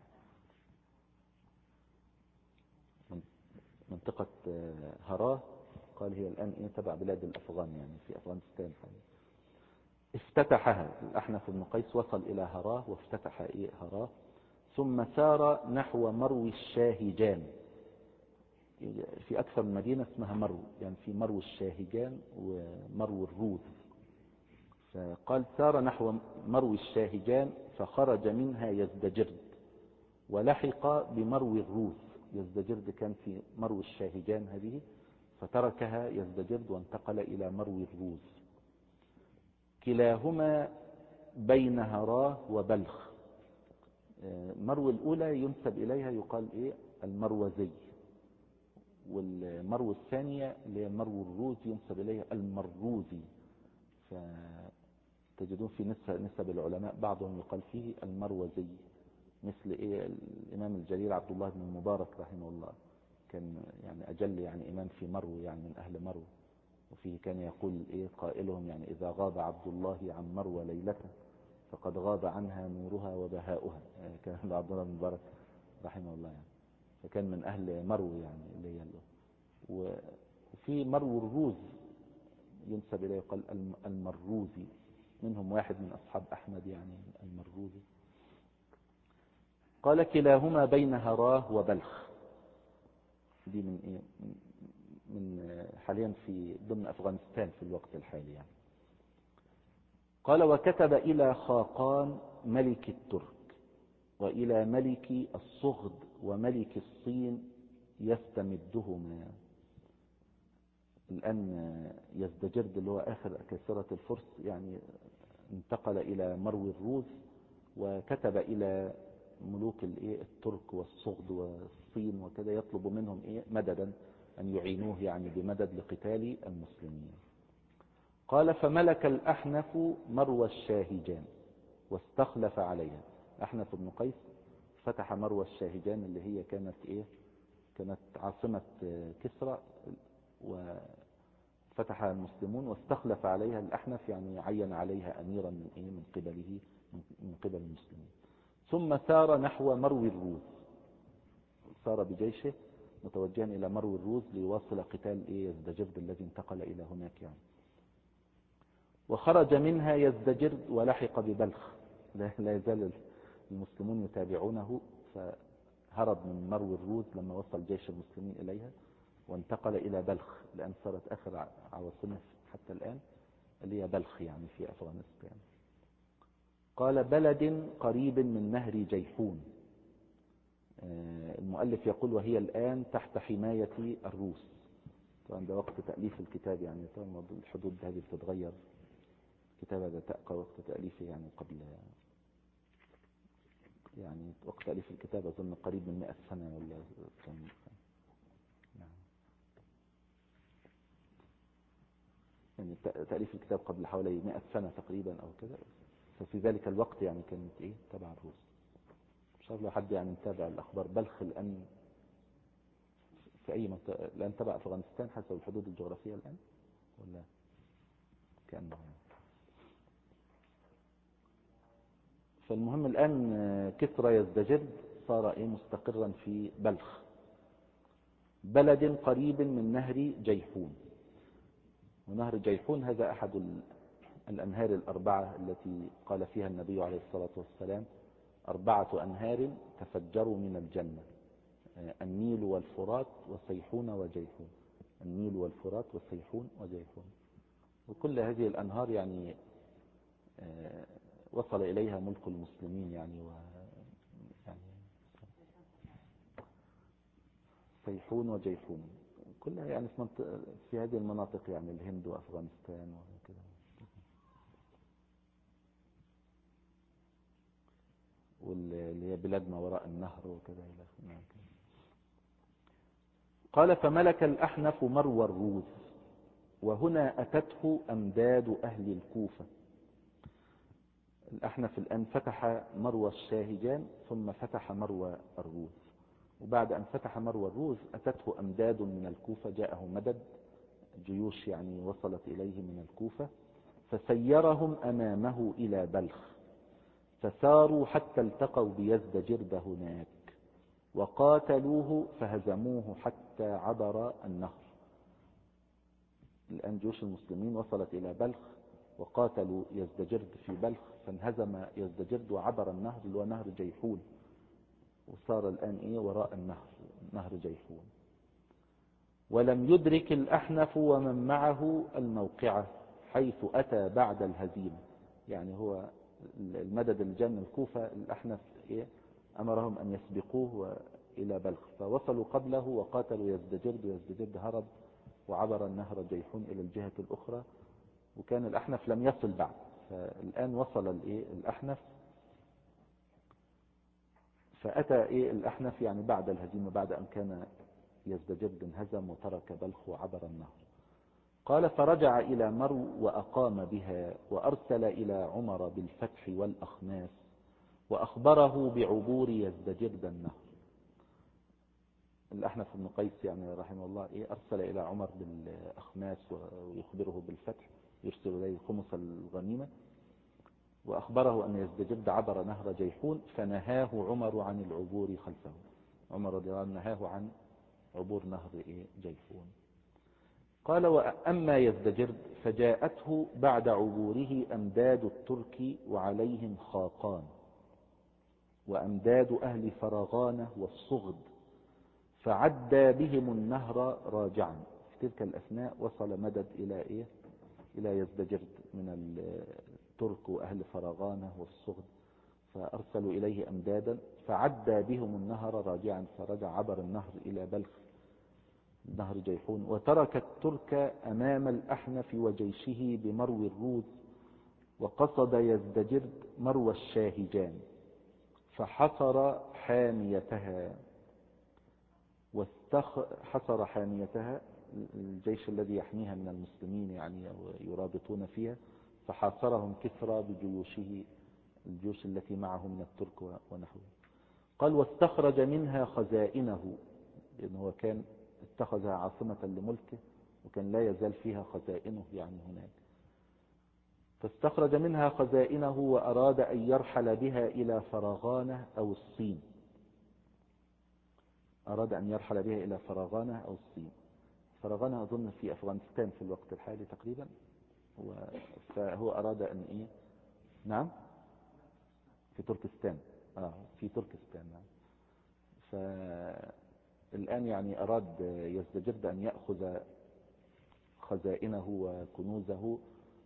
منطقة هراه قال هي الآن تبع بلاد الأفغان يعني في أفغانستان. افتتحها الأحنف بن قيس، وصل إلى هراه وافتتح هراه، ثم سار نحو مرو الشاهجان. في أكثر من مدينة اسمها مرو، يعني في مرو الشاهجان ومرو الروذ. فقال سار نحو مرو الشاهجان فخرج منها يزدجرد، ولحق بمرو الروذ. يزدجرد كان في مرو الشاهجان هذه، فتركها يزدجرد وانتقل إلى مرو الروذ. كلاهما بين هراه وبلخ. مرو الأولى ينسب إليها يقال المروزي، والمرو الثانية اللي هي مرو الروذ ينسب إليها المروزي. فتجدون في نسب العلماء بعضهم يقال فيه المروزي، مثل الإمام الجليل عبد الله بن المبارك رحمه الله، كان يعني أجل يعني إمام في مرو، يعني من أهل مرو. وفيه كان يقول قائلهم يعني إذا غاب عبد الله عن مرو ليلة فقد غاب عنها نورها وبهاؤها. كان عبد الله بن المبارك رحمه الله يعني، فكان من أهل مرو يعني اللي هي وفي مرو الروذ ينسب إليه يقال المروزي، منهم واحد من أصحاب أحمد يعني المروزي. قال كلاهما بين هراه وبلخ. دي من حاليا في ضمن أفغانستان في الوقت الحالي يعني. قال وكتب إلى خاقان ملك الترك، وإلى ملك الصغد وملك الصين يستمدهما. الآن يزدجرد اللي هو آخر كسرة الفرس يعني انتقل إلى مرو الروذ، وكتب إلى ملوك الترك والصغد والصين وكذا، يطلب منهم مددا أن يعينوه يعني بمدد لقتال المسلمين. قال فملك الأحنف مرو الشاهجان واستخلف عليها. أحنف بن قيس فتح مرو الشاهجان اللي هي كانت عاصمة كسرى، وفتحها المسلمون واستخلف عليها الأحنف، يعني عين عليها أميرا من قبله من قبل المسلمين. ثم سار نحو مرو الروذ، سار بجيشه متوجها إلى مرو الروذ ليواصل قتال يزدجرد الذي انتقل إلى هناك يعني. وخرج منها يزدجرد ولحق ببلخ، لا يزال المسلمون يتابعونه، فهرب من مرو الروذ لما وصل جيش المسلمين إليها، وانتقل إلى بلخ، لأن صارت آخر عواصمه حتى الآن اللي هي بلخ يعني في أفغانستان. قال بلد قريب من نهر جيحون. المؤلف يقول وهي الآن تحت حماية الروس. طبعا ده وقت تأليف الكتاب يعني، طبعا الحدود هذه بتتغير، الكتاب هذا تأقى وقت تأليفه يعني قبل يعني وقت تأليف الكتاب أظن قريب من 100 سنة ولا كم. يعني تأليف الكتاب قبل حوالي 100 سنة تقريبا أو كذا، ففي ذلك الوقت يعني كانت تبع الروس. مش عارف لو حد يعني متابع الأخبار. بلخ الآن في أي منطقة الآن؟ تبع أفغانستان حسب الحدود الجغرافية الآن ولا كأنه فالمهم الآن كسرى يزدجرد صار مستقرا في بلخ، بلد قريب من نهر جيحون. ونهر جيحون هذا أحد الأنهار الأربعة التي قال فيها النبي عليه الصلاة والسلام 4 أنهار تفجروا من الجنة: النيل والفرات وسيحون وجيحون. النيل والفرات وسيحون وجيحون. وكل هذه الأنهار يعني وصل إليها ملك المسلمين يعني سيحون وجيحون كلها يعني في هذه المناطق يعني الهند وأفغانستان وكذا. واللي هي بلاد ما وراء النهر وكذا إلى آخره. قال فملك الأحنف مروى الروذ، وهنا أتته أمداد أهل الكوفة. الأحنف الآن فتح مروى الشاهجان ثم فتح مروى الروذ، وبعد أن فتح مروى الروذ أتته أمداد من الكوفة، جاءه مدد جيوش يعني وصلت إليه من الكوفة، فسيرهم أمامه إلى بلخ، فساروا حتى التقوا بيزدجرد هناك وقاتلوه فهزموه حتى عبر النهر. الآن جيوش المسلمين وصلت إلى بلخ وقاتلوا يزدجرد في بلخ، فانهزم يزدجرد وعبر النهر اللي هو نهر جيحون، وصار الآن وراء النهر، نهر جيحون. ولم يدرك الأحنف ومن معه الموقعة حيث أتى بعد الهزيمة. يعني هو المدد اللي جاء من الكوفة، الأحنف أمرهم أن يسبقوه إلى بلخ، فوصلوا قبله وقاتلوا يزدجرد، ويزدجرد هرب وعبر النهر جيحون إلى الجهة الأخرى، وكان الأحنف لم يصل بعد. فالآن وصل الأحنف، فأتى الأحنف يعني بعد الهزيمة، بعد أن كان يزدجرد انهزم وترك بلخ وعبر النهر. قال فرجع إلى مرو وأقام بها، وأرسل إلى عمر بالفتح والأخماس، وأخبره بعبور يزدجرد النهر. الأحنف بن قيس يعني رحمه الله أرسل إلى عمر بالأخماس ويخبره بالفتح، يرسل إليه خمس الغنيمة، وأخبره أن يزدجرد عبر نهر جيحون، فنهاه عمر عن العبور خلفه. عمر رضي الله عنه نهاه عن عبور نهر جيحون. قال وأما يزدجرد فجاءته بعد عبوره أمداد الترك وعليهم خاقان، وأمداد أهل فرغانة والصغد، فعدى بهم النهر راجعا. في تلك الأثناء وصل مدد إلى يزدجرد من الترك وأهل فرغانة والصغد، فأرسلوا إليه أمدادا، فعدى بهم النهر راجعا، فرجع عبر النهر إلى بلخ نهر جيحون، وترك الترك أمام الأحنف وجيشه بمروي الروذ، وقصد يزدجرد مروى الشاهجان، فحصر حاميتها حصر حاميتها الجيش الذي يحميها من المسلمين يعني يرابطون فيها، فحاصرهم كسرى بجيوشه، الجيوش التي معه من الترك ونحوه. قال واستخرج منها خزائنه، لأنه هو كان اتخذها عاصمة لملكه، وكان لا يزال فيها خزائنه يعني هناك. فاستخرج منها خزائنه وأراد أن يرحل بها إلى فرغانة أو الصين. أراد أن يرحل بها إلى فرغانة أو الصين. فرغانة أظن في أفغانستان في الوقت الحالي تقريبا، فهو أراد أن نعم في تركستان. في تركستان نعم. فالآن يعني أراد يزدجرد أن يأخذ خزائنه وكنوزه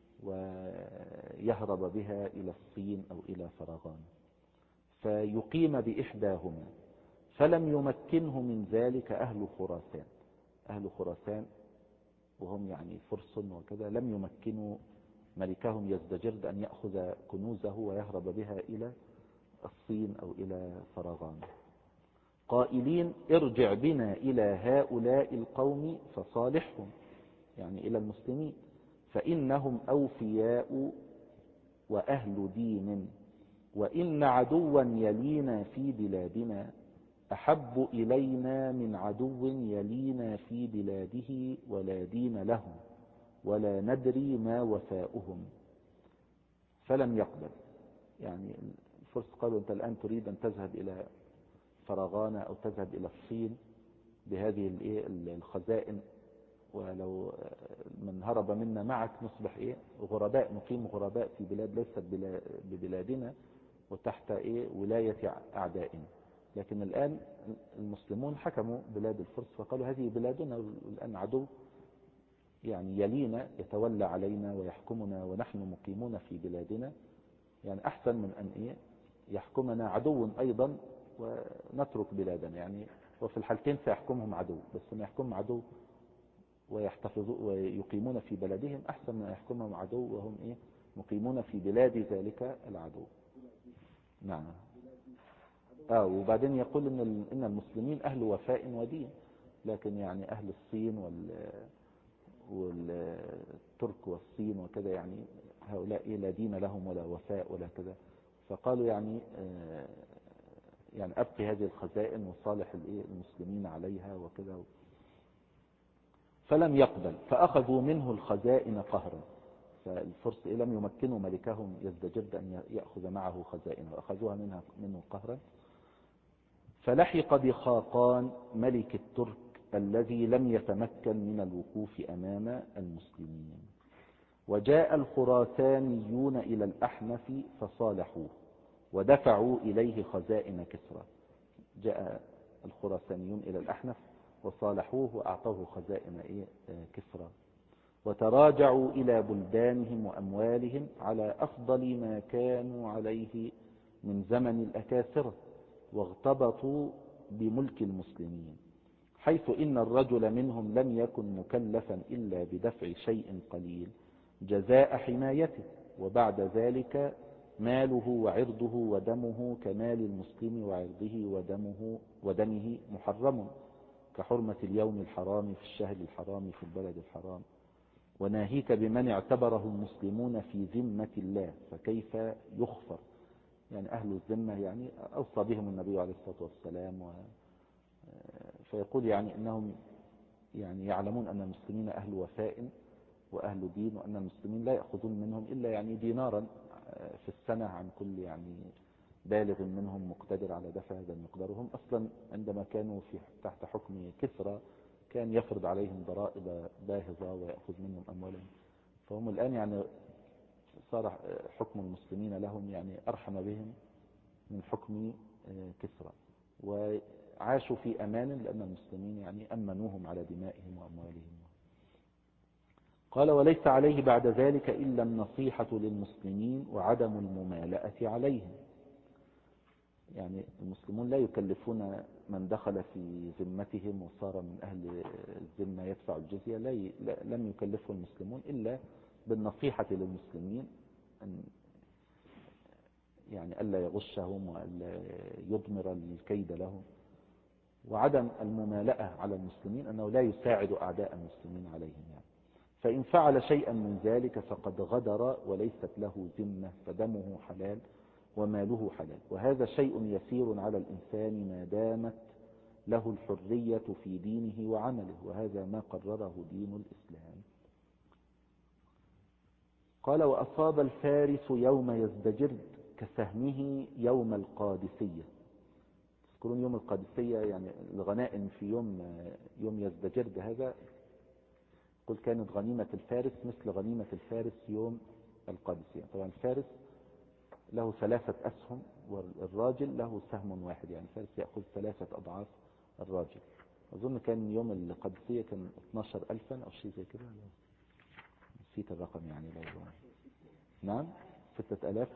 ويهرب بها إلى الصين أو إلى فرغانة، فيقيم بإحداهما، فلم يمكنه من ذلك أهل خراسان. أهل خراسان وهم يعني فرس وكذا، لم يمكنوا ملكهم يزدجرد أن يأخذ كنوزه ويهرب بها إلى الصين أو إلى فرغانة، قائلين ارجع بنا إلى هؤلاء القوم فصالحهم، يعني إلى المسلمين، فإنهم أوفياء وأهل دين، وإن عدوا يلينا في بلادنا أحب إلينا من عدو يلينا في بلاده ولا دين لهم ولا ندري ما وفاؤهم. فلم يقبل. يعني الفرس قالوا أنت الآن تريد أن تذهب إلى فرغانة أو تذهب إلى الصين بهذه الخزائن، ولو من هرب منا معك نصبح غرباء، نقيم غرباء في بلاد ليست ببلادنا وتحت ولاية أعدائنا. لكن الآن المسلمون حكموا بلاد الفرس فقالوا هذه بلادنا، والآن عدو يعني يلينا يتولى علينا ويحكمنا ونحن مقيمون في بلادنا، يعني أحسن من أن يحكمنا عدو أيضا ونترك بلادنا. يعني وفي الحالتين سيحكمهم عدو، بس ما يحكمهم عدو ويحتفظوا ويقيمون في بلادهم أحسن من أن يحكمهم عدو وهم مقيمون في بلاد ذلك العدو. نعم وبعدين يقول إن المسلمين أهل وفاء ودين، لكن يعني أهل الصين والترك والصين وكذا يعني هؤلاء لا دين لهم ولا وفاء ولا كذا. فقالوا يعني أبقي هذه الخزائن وصالح المسلمين عليها وكذا. فلم يقبل، فأخذوا منه الخزائن قهرا. فالفرس لم يمكنوا ملكهم يزدجرد أن يأخذ معه خزائن، وأخذوها منه قهرا. فلحق بخاقان ملك الترك الذي لم يتمكن من الوقوف أمام المسلمين. وجاء الخراسانيون إلى الأحنف فصالحوه ودفعوا إليه خزائن كسرى. جاء الخراسانيون إلى الأحنف وصالحوه وأعطوه خزائن كسرى، وتراجعوا إلى بلدانهم وأموالهم على أفضل ما كانوا عليه من زمن الأكاسرة، واغتبطوا بملك المسلمين، حيث إن الرجل منهم لم يكن مكلفا إلا بدفع شيء قليل جزاء حمايته، وبعد ذلك ماله وعرضه ودمه كمال المسلم وعرضه ودمه محرم، كحرمة اليوم الحرام في الشهر الحرام في البلد الحرام. وناهيك بمن اعتبره المسلمون في ذمة الله، فكيف يخفر؟ يعني أهل الذمة يعني أوصى بهم النبي عليه الصلاة والسلام. فيقول يعني إنهم يعني يعلمون أن المسلمين أهل وفاء وأهل دين، وأن المسلمين لا يأخذون منهم إلا يعني دينارا في السنة عن كل يعني بالغ منهم مقتدر على دفع هذا المقدار. وهم أصلا عندما كانوا تحت حكم كسرى كان يفرض عليهم ضرائب باهظة ويأخذ منهم أموالهم. فهم الآن يعني صار حكم المسلمين لهم يعني أرحم بهم من حكم كسرى، وعاشوا في أمان لأن المسلمين يعني أمنوهم على دمائهم وأموالهم. قال: وليس عليه بعد ذلك إلا النصيحة للمسلمين وعدم الممالأة عليهم. يعني المسلمون لا يكلفون من دخل في ذمتهم وصار من أهل الذمة يدفع الجزية، لم يكلفه المسلمون إلا بالنصيحة للمسلمين، يعني ألا يغشهم وألا يضمر الكيد لهم، وعدم الممالأة على المسلمين أنه لا يساعد أعداء المسلمين عليهم يعني. فإن فعل شيئا من ذلك فقد غدر وليست له ذمة، فدمه حلال وماله حلال. وهذا شيء يسير على الإنسان ما دامت له الحرية في دينه وعمله، وهذا ما قرره دين الإسلام. قال: وأصاب الفارس يوم يزدجرد كسهمه يوم القادسية. تذكرون يوم القادسية يعني الغنائم في يوم يزدجرد هذا، قل كانت غنيمة الفارس مثل غنيمة الفارس يوم القادسية. طبعا الفارس له 3 أسهم والراجل له سهم واحد، يعني الفارس يأخذ 3 أضعاف الراجل. أظن كان يوم القادسية كان 12,000 أو شيء زي كده، نسيت الرقم يعني. نعم 6,000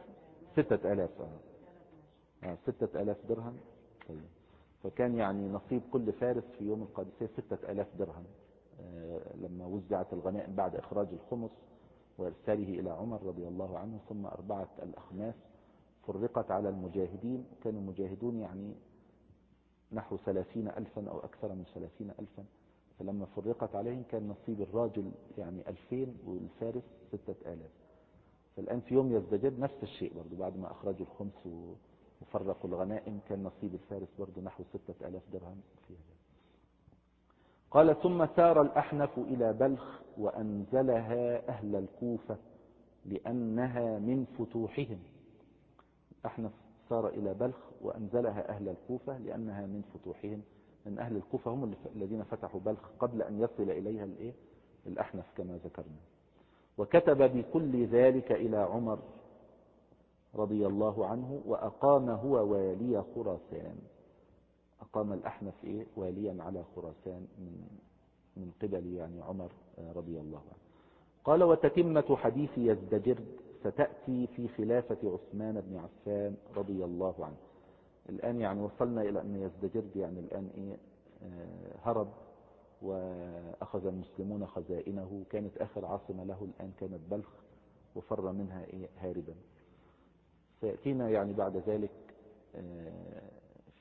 6,000 درهم. طيب، فكان يعني نصيب كل فارس في يوم القادسية 6,000 درهم لما وزعت الغنائم بعد إخراج الخمس وإرساله إلى عمر رضي الله عنه، ثم 4 الأخماس فرقت على المجاهدين. كانوا المجاهدون يعني نحو 30,000 أو أكثر من 30,000، فلما فرقت عليهم كان نصيب الراجل يعني 2000 والفارس 6,000. فالآن في يوم يزدجر نفس الشيء برضو، بعد ما أخرجوا الخمس وفرقوا الغنائم كان نصيب الفارس برضو نحو 6,000 درهم فيها. قال: ثم سار الأحنف إلى بلخ وأنزلها أهل الكوفة لأنها من فتوحهم. أحنف سار إلى بلخ وأنزلها أهل الكوفة لأنها من فتوحهم، من أهل الكوفة هم الذين فتحوا بلخ قبل أن يصل إليها الأحنف كما ذكرنا. وكتب بكل ذلك إلى عمر رضي الله عنه، وأقام هو والي خراسان. أقام الأحنف واليا على خراسان من قبل يعني عمر رضي الله عنه. قال: وتتمة حديث يزدجرد ستأتي في خلافة عثمان بن عفان رضي الله عنه. الآن يعني وصلنا إلى أن يزدجرد يعني الآن هرب وأخذ المسلمون خزائنه. كانت آخر عاصمة له الآن كانت بلخ، وفر منها هاربا. سيأتينا يعني بعد ذلك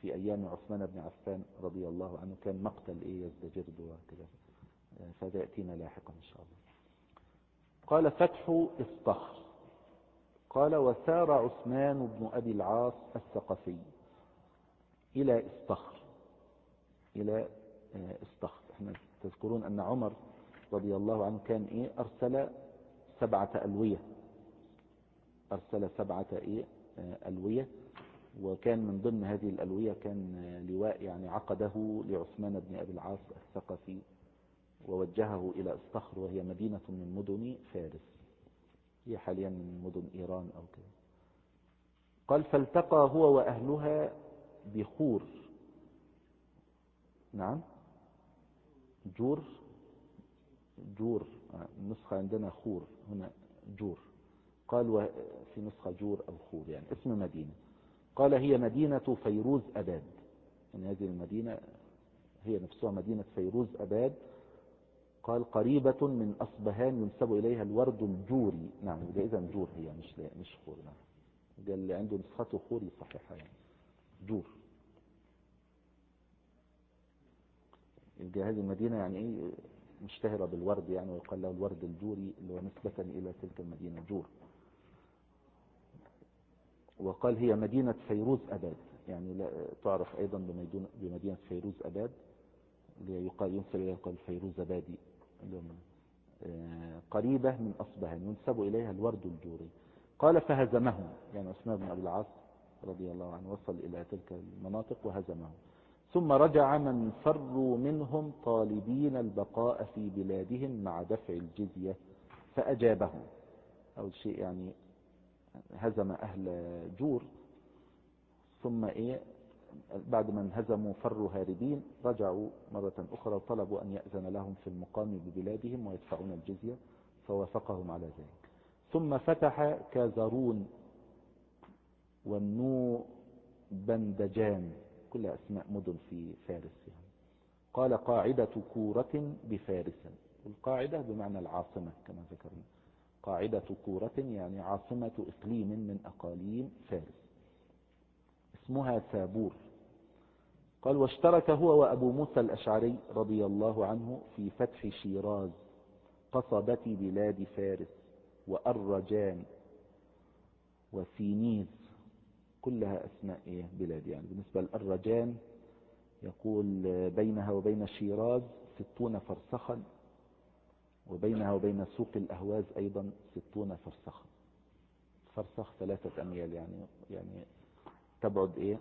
في أيام عثمان بن عفان رضي الله عنه كان مقتل يزدجرد وكذا، فهذا يأتينا لاحقا إن شاء الله. قال فتح اسطخر. قال وسار عثمان بن أبي العاص الثقفي إلى اسطخر، إلى اسطخر. احنا تذكرون أن عمر رضي الله عنه كان أرسل 7 ألوية، أرسل 7 ألوية، وكان من ضمن هذه الألوية كان لواء يعني عقده لعثمان بن أبي العاص الثقفي ووجهه إلى اسطخر، وهي مدينة من مدن فارس، هي حاليا من مدن إيران أو كذا. قال فالتقى هو وأهلها بخور. نعم جور، جور النسخة عندنا خور، هنا جور. قال في نسخة جور أو خور، يعني اسم مدينة. قال هي مدينة فيروز أباد، يعني هذه المدينة هي نفسها مدينة فيروز أباد. قال قريبة من أصبهان ينسب إليها الورد الجوري. نعم إذا جور هي مش خور. نعم ده اللي عنده نسخته خوري صحيحة، يعني جور. هذه المدينة يعني مشتهرة بالورد، يعني ويقال له الورد الجوري، اللي هو نسبة إلى تلك المدينة جور. وقال هي مدينة فيروز أباد، يعني لا تعرف أيضا بمدينة فيروز أباد، اللي يقال ينسب إليها قال فيروز أبادي، قريبة من أصبهان ينسب إليها الورد الجوري. قال فهزمهم، يعني عثمان بن أبي العاص رضي الله عنه وصل إلى تلك المناطق وهزمهم. ثم رجع من فروا منهم طالبين البقاء في بلادهم مع دفع الجزية فأجابهم. أول شيء يعني هزم أهل جور، ثم بعد ما انهزموا فروا هاربين، رجعوا مرة أخرى وطلبوا أن يأذن لهم في المقام ببلادهم ويدفعون الجزية، فوافقهم على ذلك. ثم فتح كازرون والنو بندجان، كل أسماء مدن في فارس يعني. قال قاعدة كورة بفارس، القاعدة بمعنى العاصمة كما ذكرنا، قاعدة كورة يعني عاصمة إقليم من أقاليم فارس، اسمها سابور. قال واشترك هو وأبو موسى الأشعري رضي الله عنه في فتح شيراز قصبة بلاد فارس وأرجان وسينيز، كلها أسماء بلاد. يعني بالنسبة للأرجان يقول بينها وبين شيراز 60 فرسخا، وبينها وبين سوق الأهواز أيضا 60 فرسخا. فرسخ 3 أميال، يعني تبعد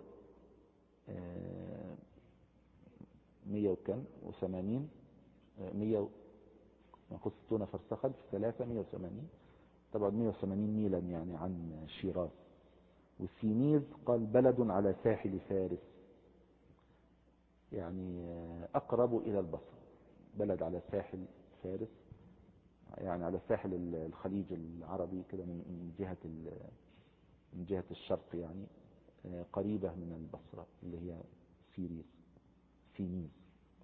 100 وكم و80، 100 نقول 60 فرسخا في 3 180، تبعد 180 ميلا يعني عن شيراز. والسينيز قال بلد على ساحل فارس، يعني أقرب إلى البصرة، بلد على ساحل فارس، يعني على ساحل الخليج العربي كده من جهة الشرق، يعني قريبة من البصرة اللي هي سينيز.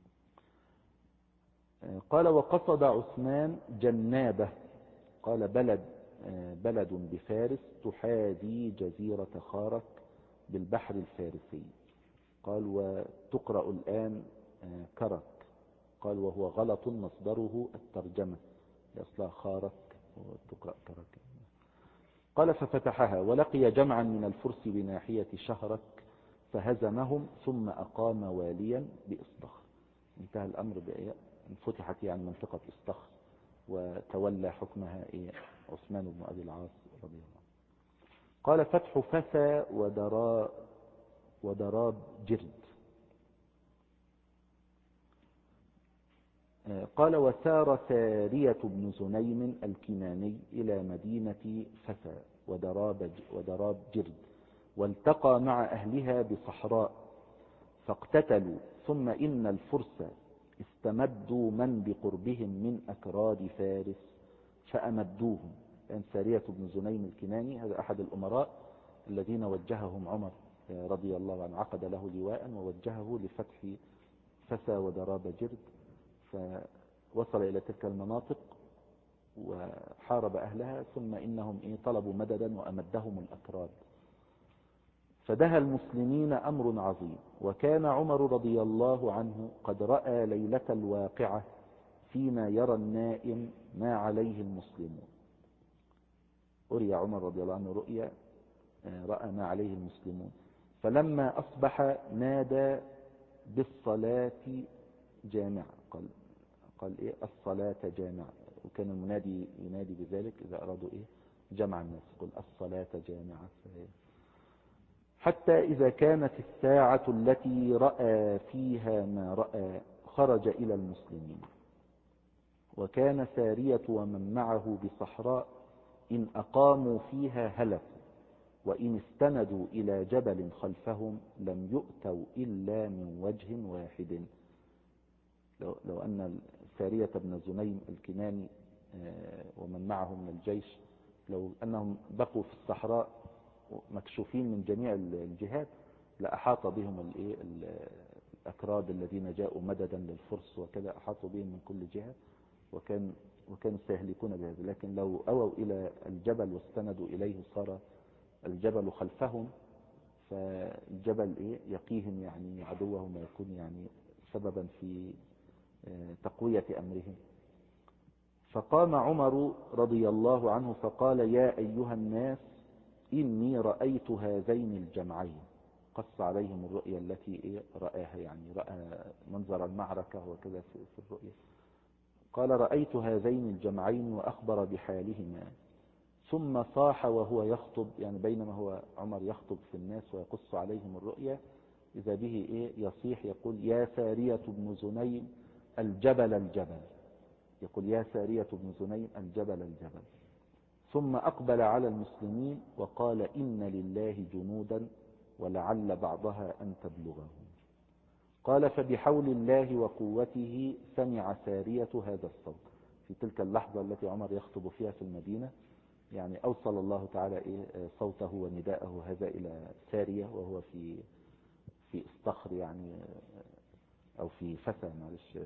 قال وقصد عثمان جنابه، قال بلد بفارس تحاذي جزيرة خارك بالبحر الفارسي. قال وتقرأ الآن كرك. قال وهو غلط مصدره الترجمة، لأصلها خارك وتقرأ كرك. قال ففتحها ولقي جمعا من الفرس بناحية شهرك فهزمهم، ثم أقام واليا بإصطخر. انتهى الأمر فتحت يعني منطقة إصطخر، وتولى حكمها عثمان بن أبي العاص رضي الله عنه. قال فتح فسا ودراب جرد. قال وسار سارية بن زنيم الكناني إلى مدينة فسا ودراب جرد، والتقى مع أهلها بصحراء فاقتتلوا. ثم إن الفرس استمدوا من بقربهم من أكراد فارس فأمدوهم. يعني سارية بن زنيم الكناني هذا أحد الأمراء الذين وجههم عمر رضي الله عنه، عقد له لواء ووجهه لفتح فسا ودراب جرد، فوصل إلى تلك المناطق وحارب أهلها. ثم إنهم طلبوا مددا وأمدهم الأكراد، فدها المسلمين أمر عظيم. وكان عمر رضي الله عنه قد رأى ليلة الواقعة فيما يرى النائم ما عليه المسلمون. أري عمر رضي الله عنه رؤيا رأى ما عليه المسلمون. فلما أصبح نادى بالصلاة جامعة، قال إيه الصلاة جامعة. وكان المنادي ينادي بذلك إذا أرادوا إيه جمع الناس، قل الصلاة جامعة. حتى إذا كانت الساعة التي رأى فيها ما رأى خرج إلى المسلمين. وكان سارية ومن معه بصحراء إن أقاموا فيها هلكوا، وإن استندوا إلى جبل خلفهم لم يؤتوا إلا من وجه واحد. لو أن سارية بن زنيم الكناني ومن معه من الجيش لو أنهم بقوا في الصحراء مكشوفين من جميع الجهات لأحاط بهم الأكراد الذين جاءوا مددا للفرس وكذا، أحاطوا بهم من كل جهة وكانوا سيهلكون بهذا. لكن لو أووا إلى الجبل واستندوا إليه صار الجبل خلفهم، فالجبل يقيهم يعني عدوهم ويكون يعني سببا في تقوية أمرهم. فقام عمر رضي الله عنه فقال يا أيها الناس إني رأيت هذين الجمعين. قص عليهم الرؤيا التي رآها، يعني رأى منظر المعركة وكذا في الرؤيا. قال رأيت هذين الجمعين وأخبر بحالهما. ثم صاح وهو يخطب، يعني بينما هو عمر يخطب في الناس ويقص عليهم الرؤيا إذا به يصيح يقول يا سارية بن زنيم الجبل الجبل، يقول يا سارية بن زنيم الجبل الجبل. ثم أقبل على المسلمين وقال إن لله جنودا ولعل بعضها أن تبلغهم. قال فبحول الله وقوته سمع سارية هذا الصوت. في تلك اللحظة التي عمر يخطب فيها في المدينة يعني أوصل الله تعالى صوته ونداءه هذا إلى سارية وهو في استخر يعني أو في فتى معلش،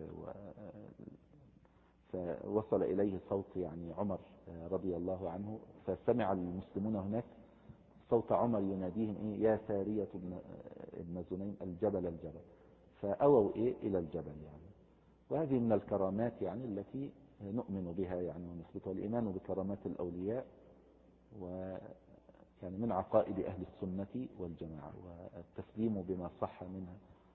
فوصل إليه صوت يعني عمر رضي الله عنه. فسمع المسلمون هناك صوت عمر يناديهم يا سارية ابن زنيم الجبل الجبل، فأووا إلى الجبل يعني. وهذه من الكرامات يعني التي نؤمن بها يعني ونثبتها. الإيمان بكرامات الأولياء ويعني من عقائد أهل السنة والجماعة، والتسليم بما صح منها.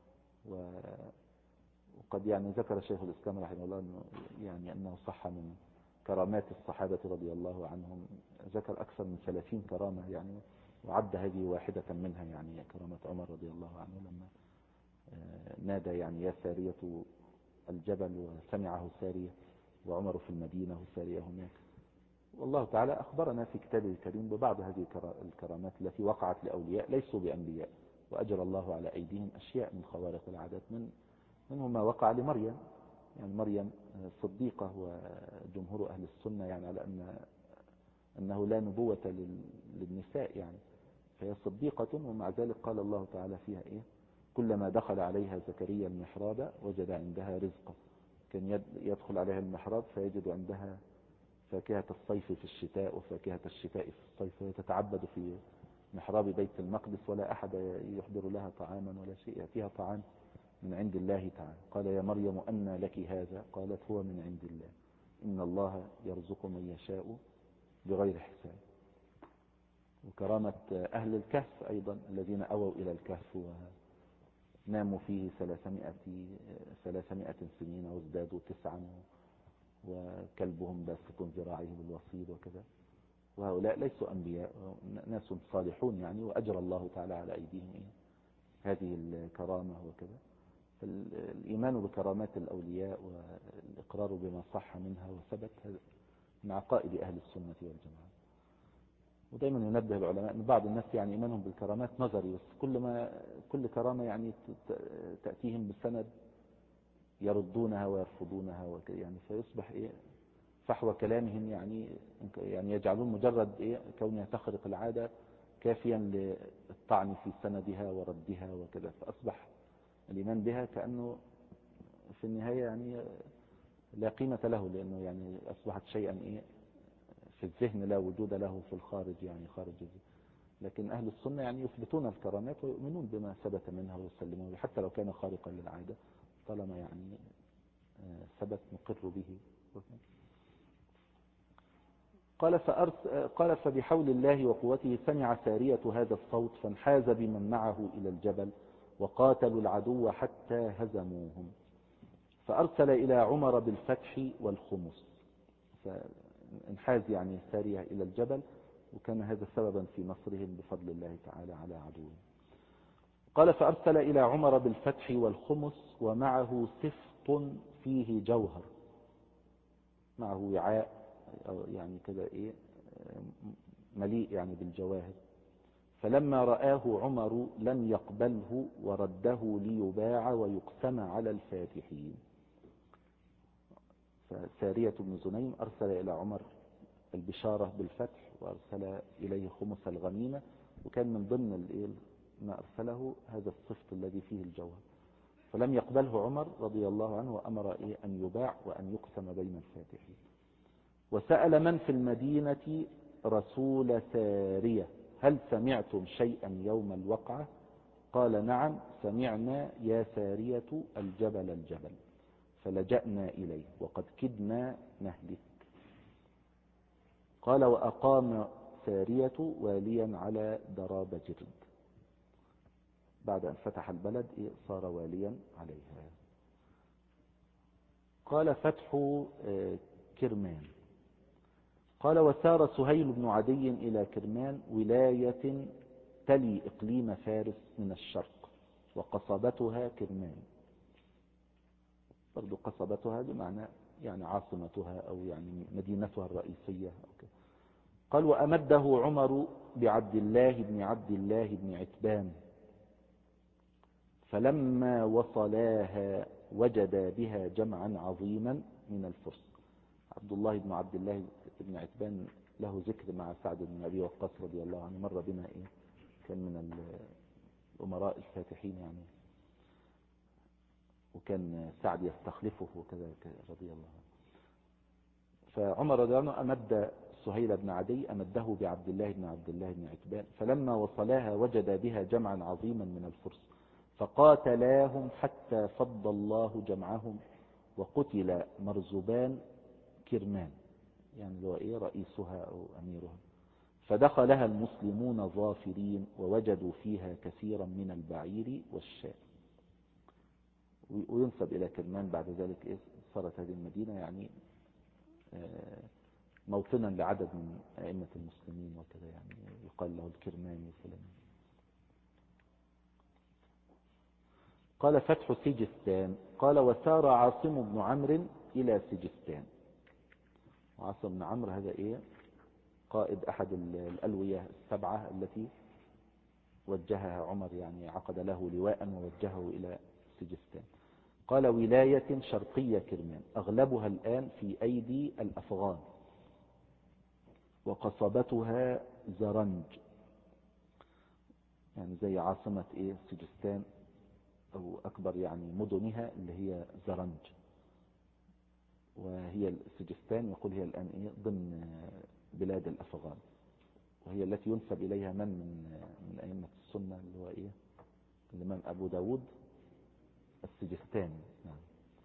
وقد يعني ذكر شيخ الإسلام رحمه الله أنه صح من كرامات الصحابة رضي الله عنهم، ذكر أكثر من 30 كرامة يعني، وعد هذه واحدة منها يعني كرامة عمر رضي الله عنه لما نادى يعني يا سارية الجبل وسمعه سارية وعمر في المدينة وسارية هناك. والله تعالى أخبرنا في كتابه الكريم ببعض هذه الكرامات التي وقعت لأولياء ليسوا بأنبياء، وأجر الله على أيديهم أشياء من خوارق العادات. منه ما وقع لمريم، يعني مريم صديقة وجمهور أهل السنة يعني على أنه لا نبوة للنساء يعني، فهي صديقة ومع ذلك قال الله تعالى فيها كلما دخل عليها زكريا المحراب وجد عندها رزقا. كان يدخل عليها المحراب فيجد عندها فاكهة الصيف في الشتاء وفاكهة الشتاء في الصيف، وهي تتعبد في محراب بيت المقدس ولا أحد يحضر لها طعاما ولا شيء، يأتيها طعام من عند الله تعالى. قال يا مريم أنى لك هذا؟ قالت هو من عند الله إن الله يرزق من يشاء بغير حساب. وكرامة أهل الكهف أيضا الذين أووا إلى الكهف وناموا فيه 300 سنين وازدادوا 9 وكلبهم باسط ذراعيه بالوصيد وكذا. وهؤلاء ليسوا أنبياء، ناس صالحون يعني، وأجر الله تعالى على أيديهم هذه الكرامة وكذا. فالإيمان بكرامات الأولياء والإقرار بما صح منها وثبت من عقائد أهل السنة والجماعة. ودائما ينبه العلماء أن بعض الناس يعني إيمانهم بالكرامات نظري، بس كل كرامة يعني تأتيهم بسند يردونها ويرفضونها يعني، فيصبح فحوى كلامهم يعني يجعلون مجرد كونها تخرق العادة كافيا للطعن في سندها وردها وكذا. فأصبح الإيمان بها كأنه في النهاية يعني لا قيمة له، لأنه يعني أصبحت شيئا في الذهن لا وجود له في الخارج، يعني خارج لكن أهل السنة يعني يثبتون الكرامات ويؤمنون بما ثبت منها ويسلمون حتى لو كان خارقا للعادة، طالما يعني ثبت نقر به. قال فبحول الله وقوته سمع سارية هذا الصوت فانحاز بمن معه إلى الجبل وقاتلوا العدو حتى هزموهم، فأرسل إلى عمر بالفتح والخمس. فانحاز يعني سارية إلى الجبل، وكان هذا سببا في نصرهم بفضل الله تعالى على عدوهم. قال فأرسل إلى عمر بالفتح والخمس ومعه سفط فيه جوهر، معه وعاء يعني كذا مليء يعني بالجواهر. فلما رآه عمر لم يقبله ورده ليباع ويقسم على الفاتحين. فسارية بن زنيم أرسل إلى عمر البشارة بالفتح وأرسل إليه خمس الغنيمة، وكان من ضمن ما أرسله هذا الصفت الذي فيه الجوهر، فلم يقبله عمر رضي الله عنه وأمر أن يباع وأن يقسم بين الفاتحين. وسأل من في المدينة رسول سارية هل سمعتم شيئا يوم الوقعة؟ قال نعم سمعنا يا سارية الجبل الجبل، فلجأنا إليه وقد كدنا نهلك. قال وأقام سارية واليا على دراب جرد، بعد أن فتح البلد صار واليا عليها. قال فتح كرمان. قال وسار سهيل بن عدي إلى كرمان ولاية تلي إقليم فارس من الشرق، وقصبتها كرمان. برضو قصبتها بمعنى يعني عاصمتها أو يعني مدينتها الرئيسية أو كده. قال وأمده عمر بعبد الله بن عتبان، فلما وصلاها وجدا بها جمعا عظيما من الفرس. عبد الله بن عتبان له ذكر مع سعد بن أبي وقاص رضي الله عنه، مر بنا كان من الأمراء الفاتحين يعني، وكان سعد يستخلفه وكذا رضي الله عنه. فعمر رضي الله عنه أمد سهيل بن عدي أمده بعبد الله بن عتبان، فلما وصلاها وجد بها جمعا عظيما من الفرس، فقاتلاهم حتى فض الله جمعهم، وقتل مرزبان كرمان يعني اللي هو رئيسها أو أميرها. فدخلها المسلمون ظافرين ووجدوا فيها كثيرا من البعير والشاة. وينسب إلى كرمان بعد ذلك صارت هذه المدينة يعني موطنا لعدد من أئمة المسلمين وكذا، يعني يقال له الكرماني الفلاني. قال فتح سجستان. قال وسار عاصم بن عمرو إلى سجستان. عاصم بن عمرو هذا قائد أحد الألوية السبعة التي وجهها عمر، يعني عقد له لواء ووجهه إلى سجستان. قال ولاية شرقية كرمان أغلبها الآن في أيدي الأفغان، وقصبتها زرنج، يعني زي عاصمة سجستان أو أكبر يعني مدنها اللي هي زرنج. وهي سجستان يقول هي الآن ضمن بلاد الأفغان، وهي التي ينسب إليها من أئمة السنة اللي هو الإمام أبو داود السجستاني يعني.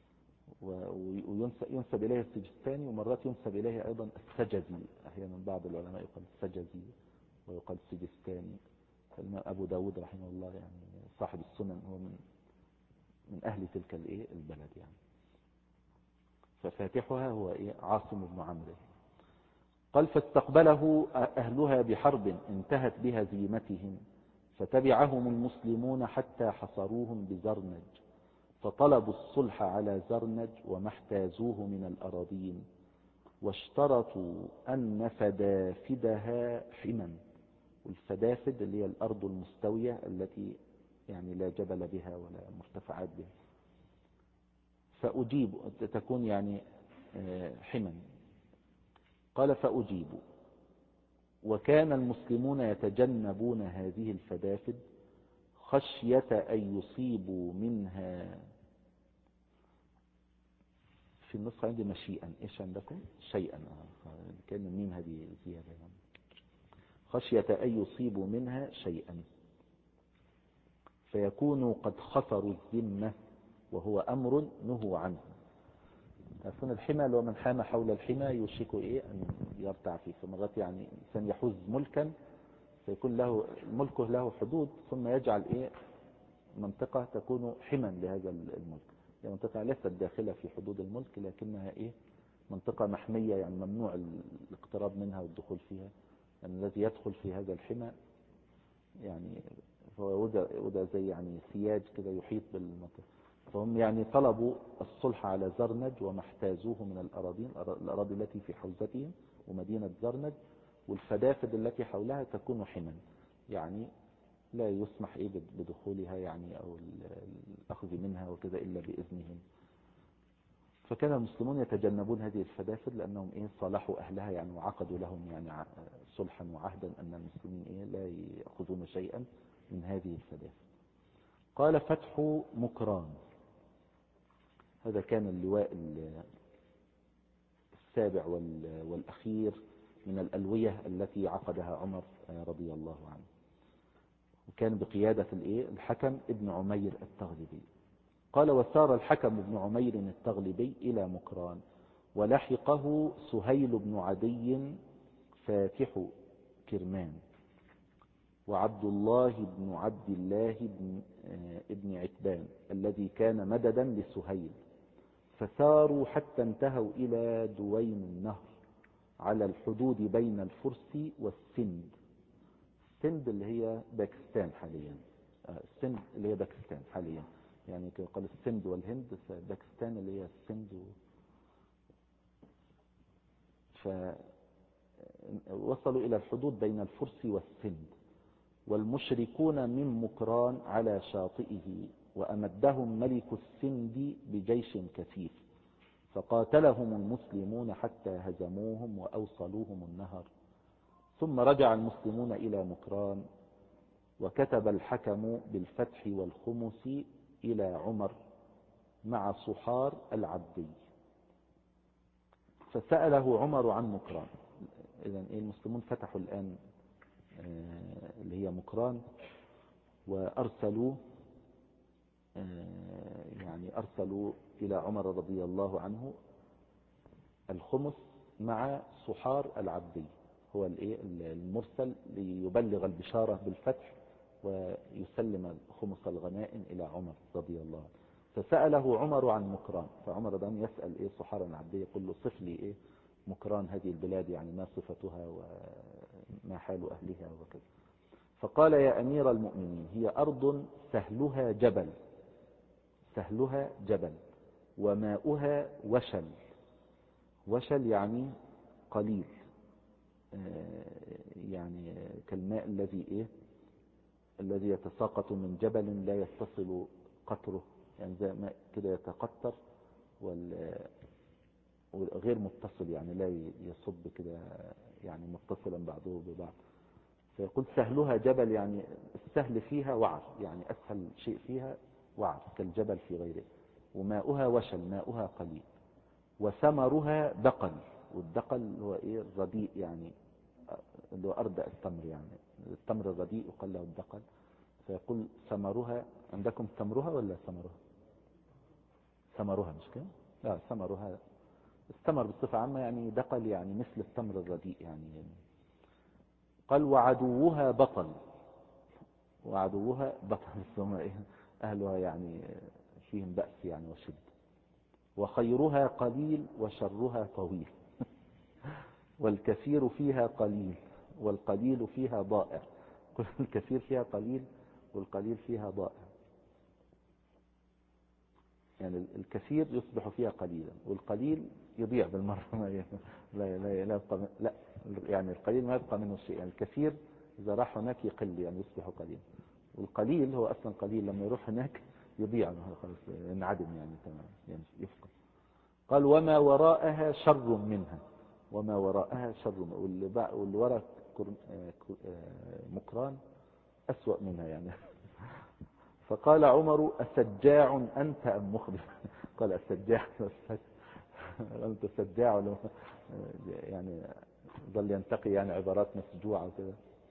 وينسب إليه السجستاني، ومرات ينسب إليه أيضا السجزي، أحيانا بعض العلماء يقال السجزي ويقال السجستاني. فالإمام أبو داود رحمه الله يعني صاحب السنن هو من أهل تلك البلد يعني. ففاتحها هو عاصم بن عمرو. قال فاستقبله أهلها بحرب انتهت بهزيمتهم، فتبعهم المسلمون حتى حصروهم بزرنج، فطلبوا الصلح على زرنج وما احتازوه من الأراضين، واشترطوا أن فدافدها حما. والفدافد اللي هي الأرض المستوية التي يعني لا جبل بها ولا مرتفعات بها، فأجيب تكون يعني حما. قال فأجيبوا. وكان المسلمون يتجنبون هذه الفدافد خشية أن يصيبوا منها، في النسخة عندي مشيئا، إيش عندكم؟ شيئا، كان الميم هذه زيادة يعني. خشية أن يصيبوا منها شيئا فيكونوا قد خسروا الذمة وهو أمر نهوا عنه. تعرفون الحمى لو من حام حول الحمى يوشك أن يرتع فيه. فمرات يعني إنسان يحوز ملكا فيكون له ملكه له حدود ثم يجعل منطقة تكون حما لهذا الملك. هي منطقة ليست داخلة في حدود الملك لكنها منطقة محمية، يعني ممنوع الاقتراب منها والدخول فيها. يعني الذي يدخل في هذا الحمى يعني هو وده زي يعني سياج كده يحيط بالمنطقة. فهم يعني طلبوا الصلح على زرنج وما احتازوه من الأراضي التي في حوزتهم ومدينة زرنج، والفدافد التي حولها تكون حما، يعني لا يسمح بدخولها يعني أو الأخذ منها وكذا إلا بإذنهم. فكان المسلمون يتجنبون هذه الفدافد لأنهم صالحوا أهلها يعني وعقدوا لهم يعني صلحا وعهدا أن المسلمين لا يأخذون شيئا من هذه الفدافد. قال فتح مكران، هذا كان اللواء السابع والأخير من الألوية التي عقدها عمر رضي الله عنه، وكان بقيادة الحكم ابن عمير التغلبي. قال وسار الحكم بن عمير التغلبي إلى مكران ولحقه سهيل بن عدي فاتح كرمان وعبد الله بن عبد الله ابن عتبان الذي كان مددا لسهيل، فساروا حتى انتهوا إلى دوين النهر على الحدود بين الفرس والسند. السند اللي هي باكستان حاليا، السند اللي هي باكستان حاليا، يعني قال السند والهند، باكستان اللي هي السند. فوصلوا إلى الحدود بين الفرس والسند، والمشركون من مكران على شاطئه، وأمدهم ملك السند بجيش كثيف، فقاتلهم المسلمون حتى هزموهم وأوصلوهم النهر. ثم رجع المسلمون إلى مكران، وكتب الحكم بالفتح والخمس إلى عمر مع صحار العبدي، فسأله عمر عن مكران. إذن المسلمون فتحوا الآن اللي هي مكران، وأرسلوا أرسلوا إلى عمر رضي الله عنه الخمس مع صحار العبدي، هو المرسل ليبلغ البشارة بالفتح ويسلم خمس الغنائم إلى عمر رضي الله عنه. فسأله عمر عن مكران، فعمر ده يسأل صحار العبدي، يقول له صف لي مكران هذه البلاد، يعني ما صفتها وما حال أهلها وكذا. فقال يا أمير المؤمنين هي أرض سهلها جبل، سهلها جبل وماؤها وشل، وشل يعني قليل، يعني كالماء الذي يتساقط من جبل لا يتصل قطره، يعني زي ماء كده يتقطر وغير متصل، يعني لا يصب كده يعني متصلا بعضه ببعض. فيقول سهلها جبل، يعني السهل فيها وعر، يعني أسهل شيء فيها وعر كالجبل في غيره. وماؤها وشل، ماؤها قليل. وثمرها دقل، والدقل هو الرديء، يعني اللي هو أردأ التمر، يعني التمر الرديء يقال له الدقل. فيقول ثمرها، عندكم ثمرها ولا ثمرها؟ ثمرها مش كده؟ لا، ثمرها، الثمر بصفة عامة يعني دقل، يعني مثل التمر الرديء يعني. قال وعدوها بطل، وعدوها بطل ثم أهلها يعني فيهم بأس يعني وشد. وخيرها قليل وشرها طويل والكثير فيها قليل والقليل فيها ضائع. الكثير فيها قليل والقليل فيها ضائع، يعني الكثير يصبح فيها قليلا والقليل يضيع بالمرة. لا يعني القليل ما يبقى منه شيء، يعني الكثير إذا راح هناك يقل يعني يصبح قليل، والقليل هو أصلا قليل لما يروح هناك يضيع خلاص، ينعدم يعني تمام، يعني يفقد. قال وما وراءها شر منها، وما وراءها شر منها، واللي وراء مكران أسوأ منها يعني. فقال عمر أسجاع أنت أم مخبر؟ قال أسجاع، أنت سجاع ولا يعني ظل ينتقي يعني عبارات مسجوعة وكذا.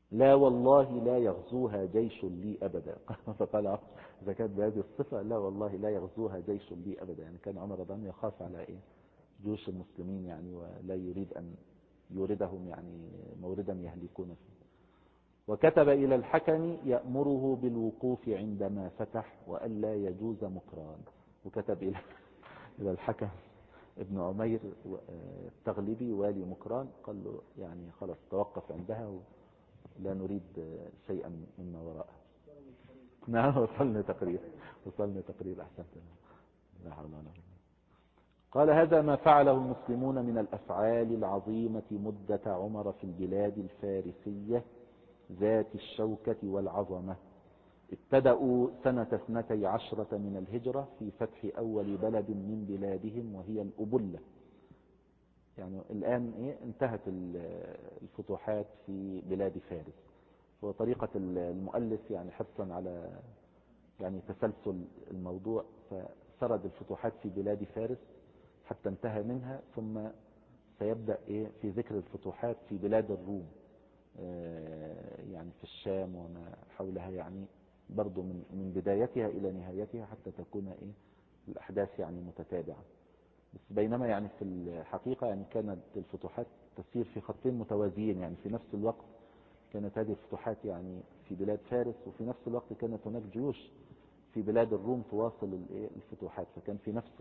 لا والله لا يغزوها جيش لي أبدا. فقال إذا كانت بهذه الصفة لا والله لا يغزوها جيش لي أبدا. يعني كان عمر رضي الله عنه يخاف على جيوش المسلمين يعني، ولا يريد أن يوردهم يعني موردا يهلكون فيه. وكتب إلى الحكم يأمره بالوقوف عندما فتح وألا يجوز مكران. وكتب إلى الحكم ابن عمير التغلبي والي مكران، قال له يعني خلاص توقف عندها ولا نريد شيئا مما وراءها. نعم وصلنا تقرير أحسنت. لا حول ولا قوة. قال هذا ما فعله المسلمون من الأفعال العظيمة مدة عمر في البلاد الفارسية ذات الشوكة والعظمة. ابتدأوا سنة 12 من الهجرة في فتح أول بلد من بلادهم وهي الأبلة. يعني الآن انتهت الفتوحات في بلاد فارس. وطريقة المؤلف يعني حرصا على يعني تسلسل الموضوع، فسرد الفتوحات في بلاد فارس حتى انتهى منها، ثم سيبدأ في ذكر الفتوحات في بلاد الروم، يعني في الشام وما حولها، يعني برضو من بدايتها إلى نهايتها حتى تكون الأحداث يعني متتابعة. بس بينما يعني في الحقيقة يعني كانت الفتوحات تسير في خطين متوازيين. يعني في نفس الوقت كانت هذه الفتوحات يعني في بلاد فارس، وفي نفس الوقت كانت هناك جيوش في بلاد الروم تواصل الفتوحات. فكان في نفس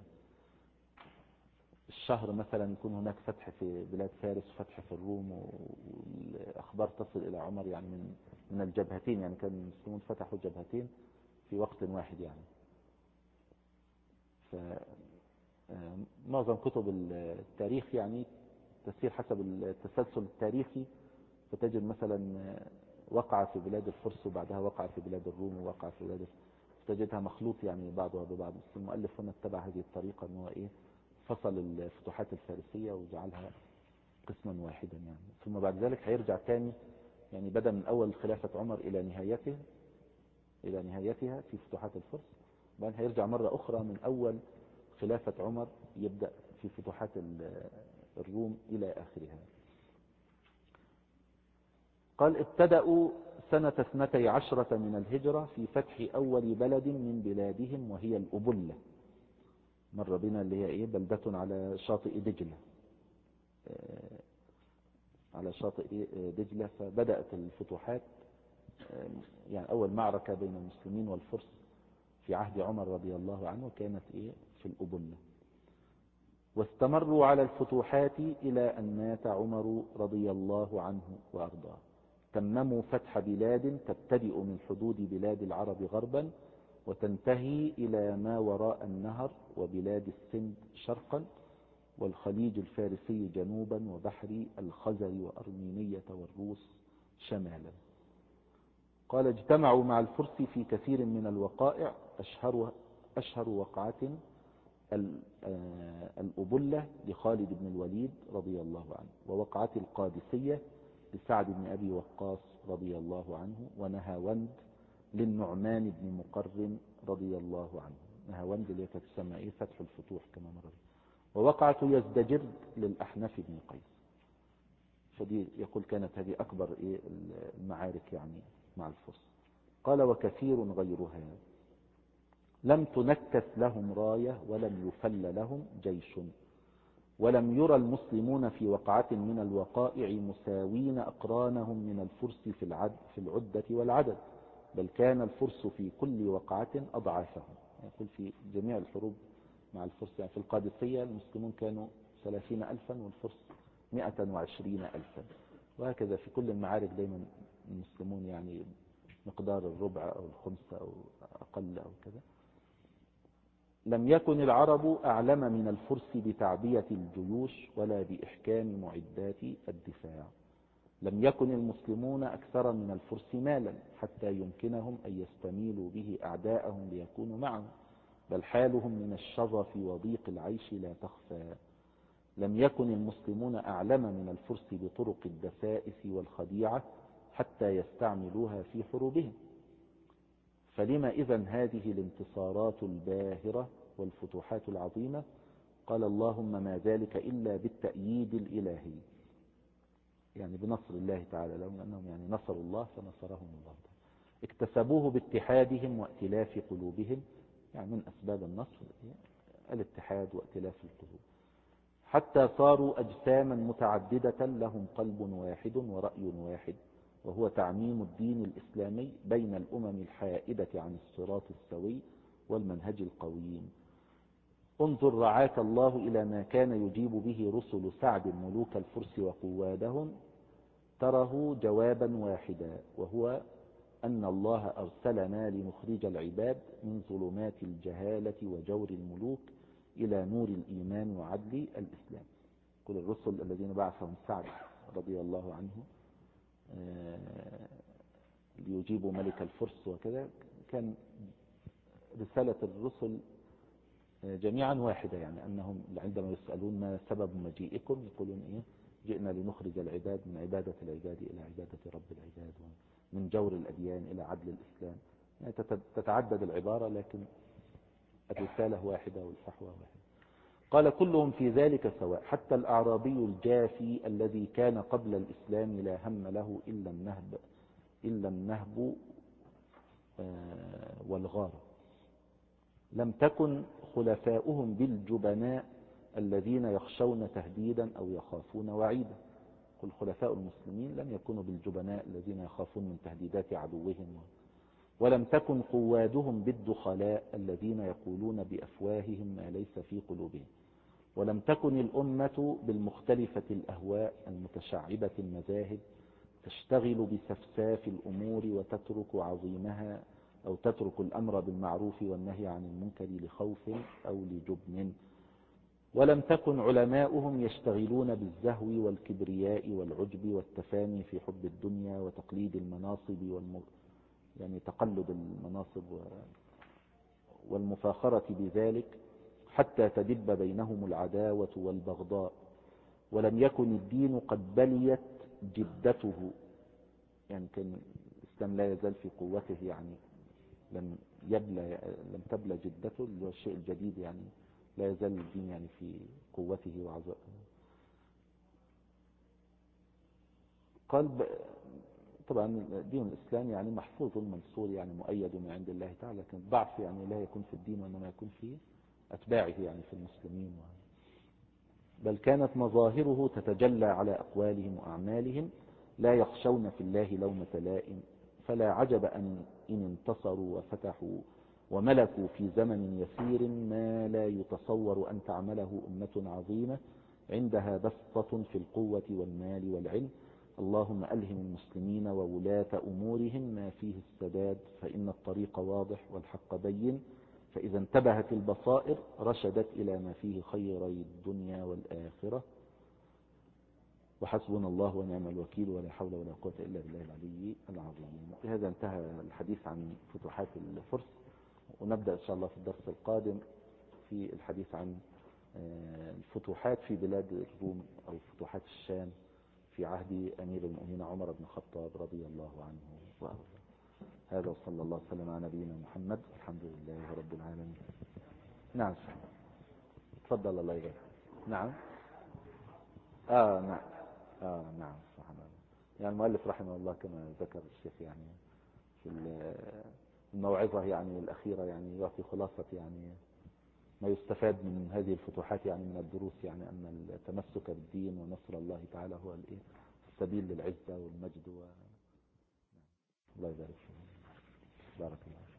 الشهر مثلا يكون هناك فتح في بلاد فارس وفتح في الروم، والأخبار تصل إلى عمر يعني من الجبهتين. يعني كان المسلمون فتحوا جبهتين في وقت واحد يعني. فمعظم كتب التاريخ يعني تسير حسب التسلسل التاريخي، فتجد مثلا وقع في بلاد الفرس وبعدها وقع في بلاد الروم ووقع في بلاد، تجدها مخلوط يعني بعضها ببعض. بس المؤلف هنا اتبع هذه الطريقة ان هو فصل الفتوحات الفارسية وجعلها قسما واحدا يعني. ثم بعد ذلك هيرجع تاني يعني بدأ من أول خلافة عمر إلى نهايتها في فتوحات الفرس، بعدين هيرجع مرة أخرى من أول خلافة عمر يبدأ في فتوحات الروم إلى آخرها. قال ابتدأوا سنة 12 من الهجرة في فتح أول بلد من بلادهم وهي الأبلة. مر بنا اللي هي بلدة على شاطئ دجلة، فبدأت الفتوحات. يعني أول معركة بين المسلمين والفرس في عهد عمر رضي الله عنه كانت في الأبلة. واستمروا على الفتوحات إلى أن مات عمر رضي الله عنه وأرضاه. تمموا فتح بلاد تبتدئ من حدود بلاد العرب غربا وتنتهي إلى ما وراء النهر وبلاد السند شرقا والخليج الفارسي جنوبا وبحر الخزر وأرمينية والروس شمالا. قال اجتمعوا مع الفرس في كثير من الوقائع، أشهر وقعة الأبلة لخالد بن الوليد رضي الله عنه، ووقعة القادسية لسعد بن أبي وقاص رضي الله عنه، ونهاوند للنعمان بن مقرن رضي الله عنه. نهاوند اللي تسمى فتح الفتوح كما مر. ووقعة يزدجرد للأحنف بن قيس. فدي يقول كانت هذه أكبر المعارك يعني مع الفرس. قال وكثير غيرها لم تنكس لهم راية ولم يفل لهم جيش، ولم يرى المسلمون في وقعة من الوقائع مساوين أقرانهم من الفرس في العدة والعدد، بل كان الفرس في كل وقعة أضعافهم. يقول في جميع الحروب مع الفرس يعني في القادسية المسلمون كانوا 30,000 والفرس 120,000، وهكذا في كل المعارك دايما المسلمون يعني مقدار الربع أو الخمسة أو أقل أو كذا. لم يكن العرب أعلم من الفرس بتعبية الجيوش ولا بإحكام معدات الدفاع. لم يكن المسلمون أكثر من الفرس مالا حتى يمكنهم أن يستميلوا به أعداءهم ليكونوا معهم، بل حالهم من الشرف وضيق العيش لا تخفى. لم يكن المسلمون أعلم من الفرس بطرق الدسائس والخديعة حتى يستعملوها في حروبهم. فلما إذن هذه الانتصارات الباهرة والفتوحات العظيمة؟ قال اللهم ما ذلك إلا بالتأييد الإلهي. يعني بنصر الله تعالى لهم، لأنهم يعني نصروا الله فنصرهم الله تعالى. اكتسبوه باتحادهم وائتلاف قلوبهم، يعني من أسباب النصر الاتحاد وائتلاف القلوب، حتى صاروا أجساما متعددة لهم قلب واحد ورأي واحد، وهو تعميم الدين الإسلامي بين الأمم الحائدة عن الصراط السوي والمنهج القويم. انظر رعاك الله إلى ما كان يجيب به رسل سعد ملوك الفرس وقوادهم، تره جوابا واحدا، وهو أن الله أرسلنا لنخرج العباد من ظلمات الجهالة وجور الملوك إلى نور الإيمان وعدل الإسلام. كل الرسل الذين بعثهم سعد رضي الله عنه ليجيبوا ملك الفرس وكذا، كان رسالة الرسل جميعا واحدة، يعني أنهم عندما يسألون ما سبب مجيئكم يقولون إيه؟ جئنا لنخرج العباد من عبادة العباد إلى عبادة رب العباد، من جور الأديان إلى عدل الإسلام. يعني تتعدد العبارة لكن الرسالة واحدة والفحوى واحدة. قال كلهم في ذلك سواء، حتى الأعرابي الجافي الذي كان قبل الإسلام لا هم له إلا النهب والغارة. لم تكن خلفاؤهم بالجبناء الذين يخشون تهديدا أو يخافون وعيدا. كل خلفاء المسلمين لم يكونوا بالجبناء الذين يخافون من تهديدات عدوهم. ولم تكن قوادهم بالدخلاء الذين يقولون بأفواههم ما ليس في قلوبهم. ولم تكن الأمة بالمختلفة الأهواء المتشعبة المذاهب تشتغل بسفساف الأمور وتترك عظيمها، أو تترك الأمر بالمعروف والنهي عن المنكر لخوف أو لجبن. ولم تكن علماؤهم يشتغلون بالزهو والكبرياء والعجب والتفاني في حب الدنيا وتقليد المناصب يعني تقلد المناصب والمفاخرة بذلك، حتى تدب بينهم العداوة والبغضاء. ولم يكن الدين قد بليت جدته، يعني كان الإسلام لا يزال في قوته، يعني لم تبلى جدته، اللي هو الشيء الجديد، يعني لا يزال الدين يعني في قوته وعظمته. قال طبعا دين الإسلام يعني محفوظ المنصور، يعني مؤيد من عند الله تعالى، لكن الضعف يعني لا يكون في الدين وإنما يكون في أتباعه، يعني في المسلمين. بل كانت مظاهره تتجلى على أقوالهم وأعمالهم، لا يخشون في الله لومة لائم. فلا عجب إن انتصروا وفتحوا وملكوا في زمن يسير ما لا يتصور أن تعمله أمة عظيمة عندها بسطة في القوة والمال والعلم. اللهم ألهم المسلمين وولاة أمورهم ما فيه السداد، فإن الطريق واضح والحق بين، فإذا انتبهت البصائر رشدت إلى ما فيه خيري الدنيا والآخرة. وحسبنا الله ونعم الوكيل، ولا حول ولا قوة إلا بالله العلي العظيم. بهذا انتهى الحديث عن فتوحات الفرس، ونبدأ إن شاء الله في الدرس القادم في الحديث عن الفتوحات في بلاد الروم أو فتوحات الشام في عهد أمير المؤمنين عمر بن الخطاب رضي الله عنه وأرضاه. هذا وصلى الله وسلم على نبينا محمد، الحمد لله رب العالمين. نعم تفضل الله يبارك. نعم نعم نعم سبحان الله. يعني المؤلف رحمه الله كما ذكر الشيخ يعني في الموعظة يعني الأخيرة، يعني يعطي خلاصة يعني ما يستفاد من هذه الفتوحات، يعني من الدروس، يعني أن التمسك بالدين ونصر الله تعالى هو السبيل للعزة والمجد الله يبارك فيك. بارك الله.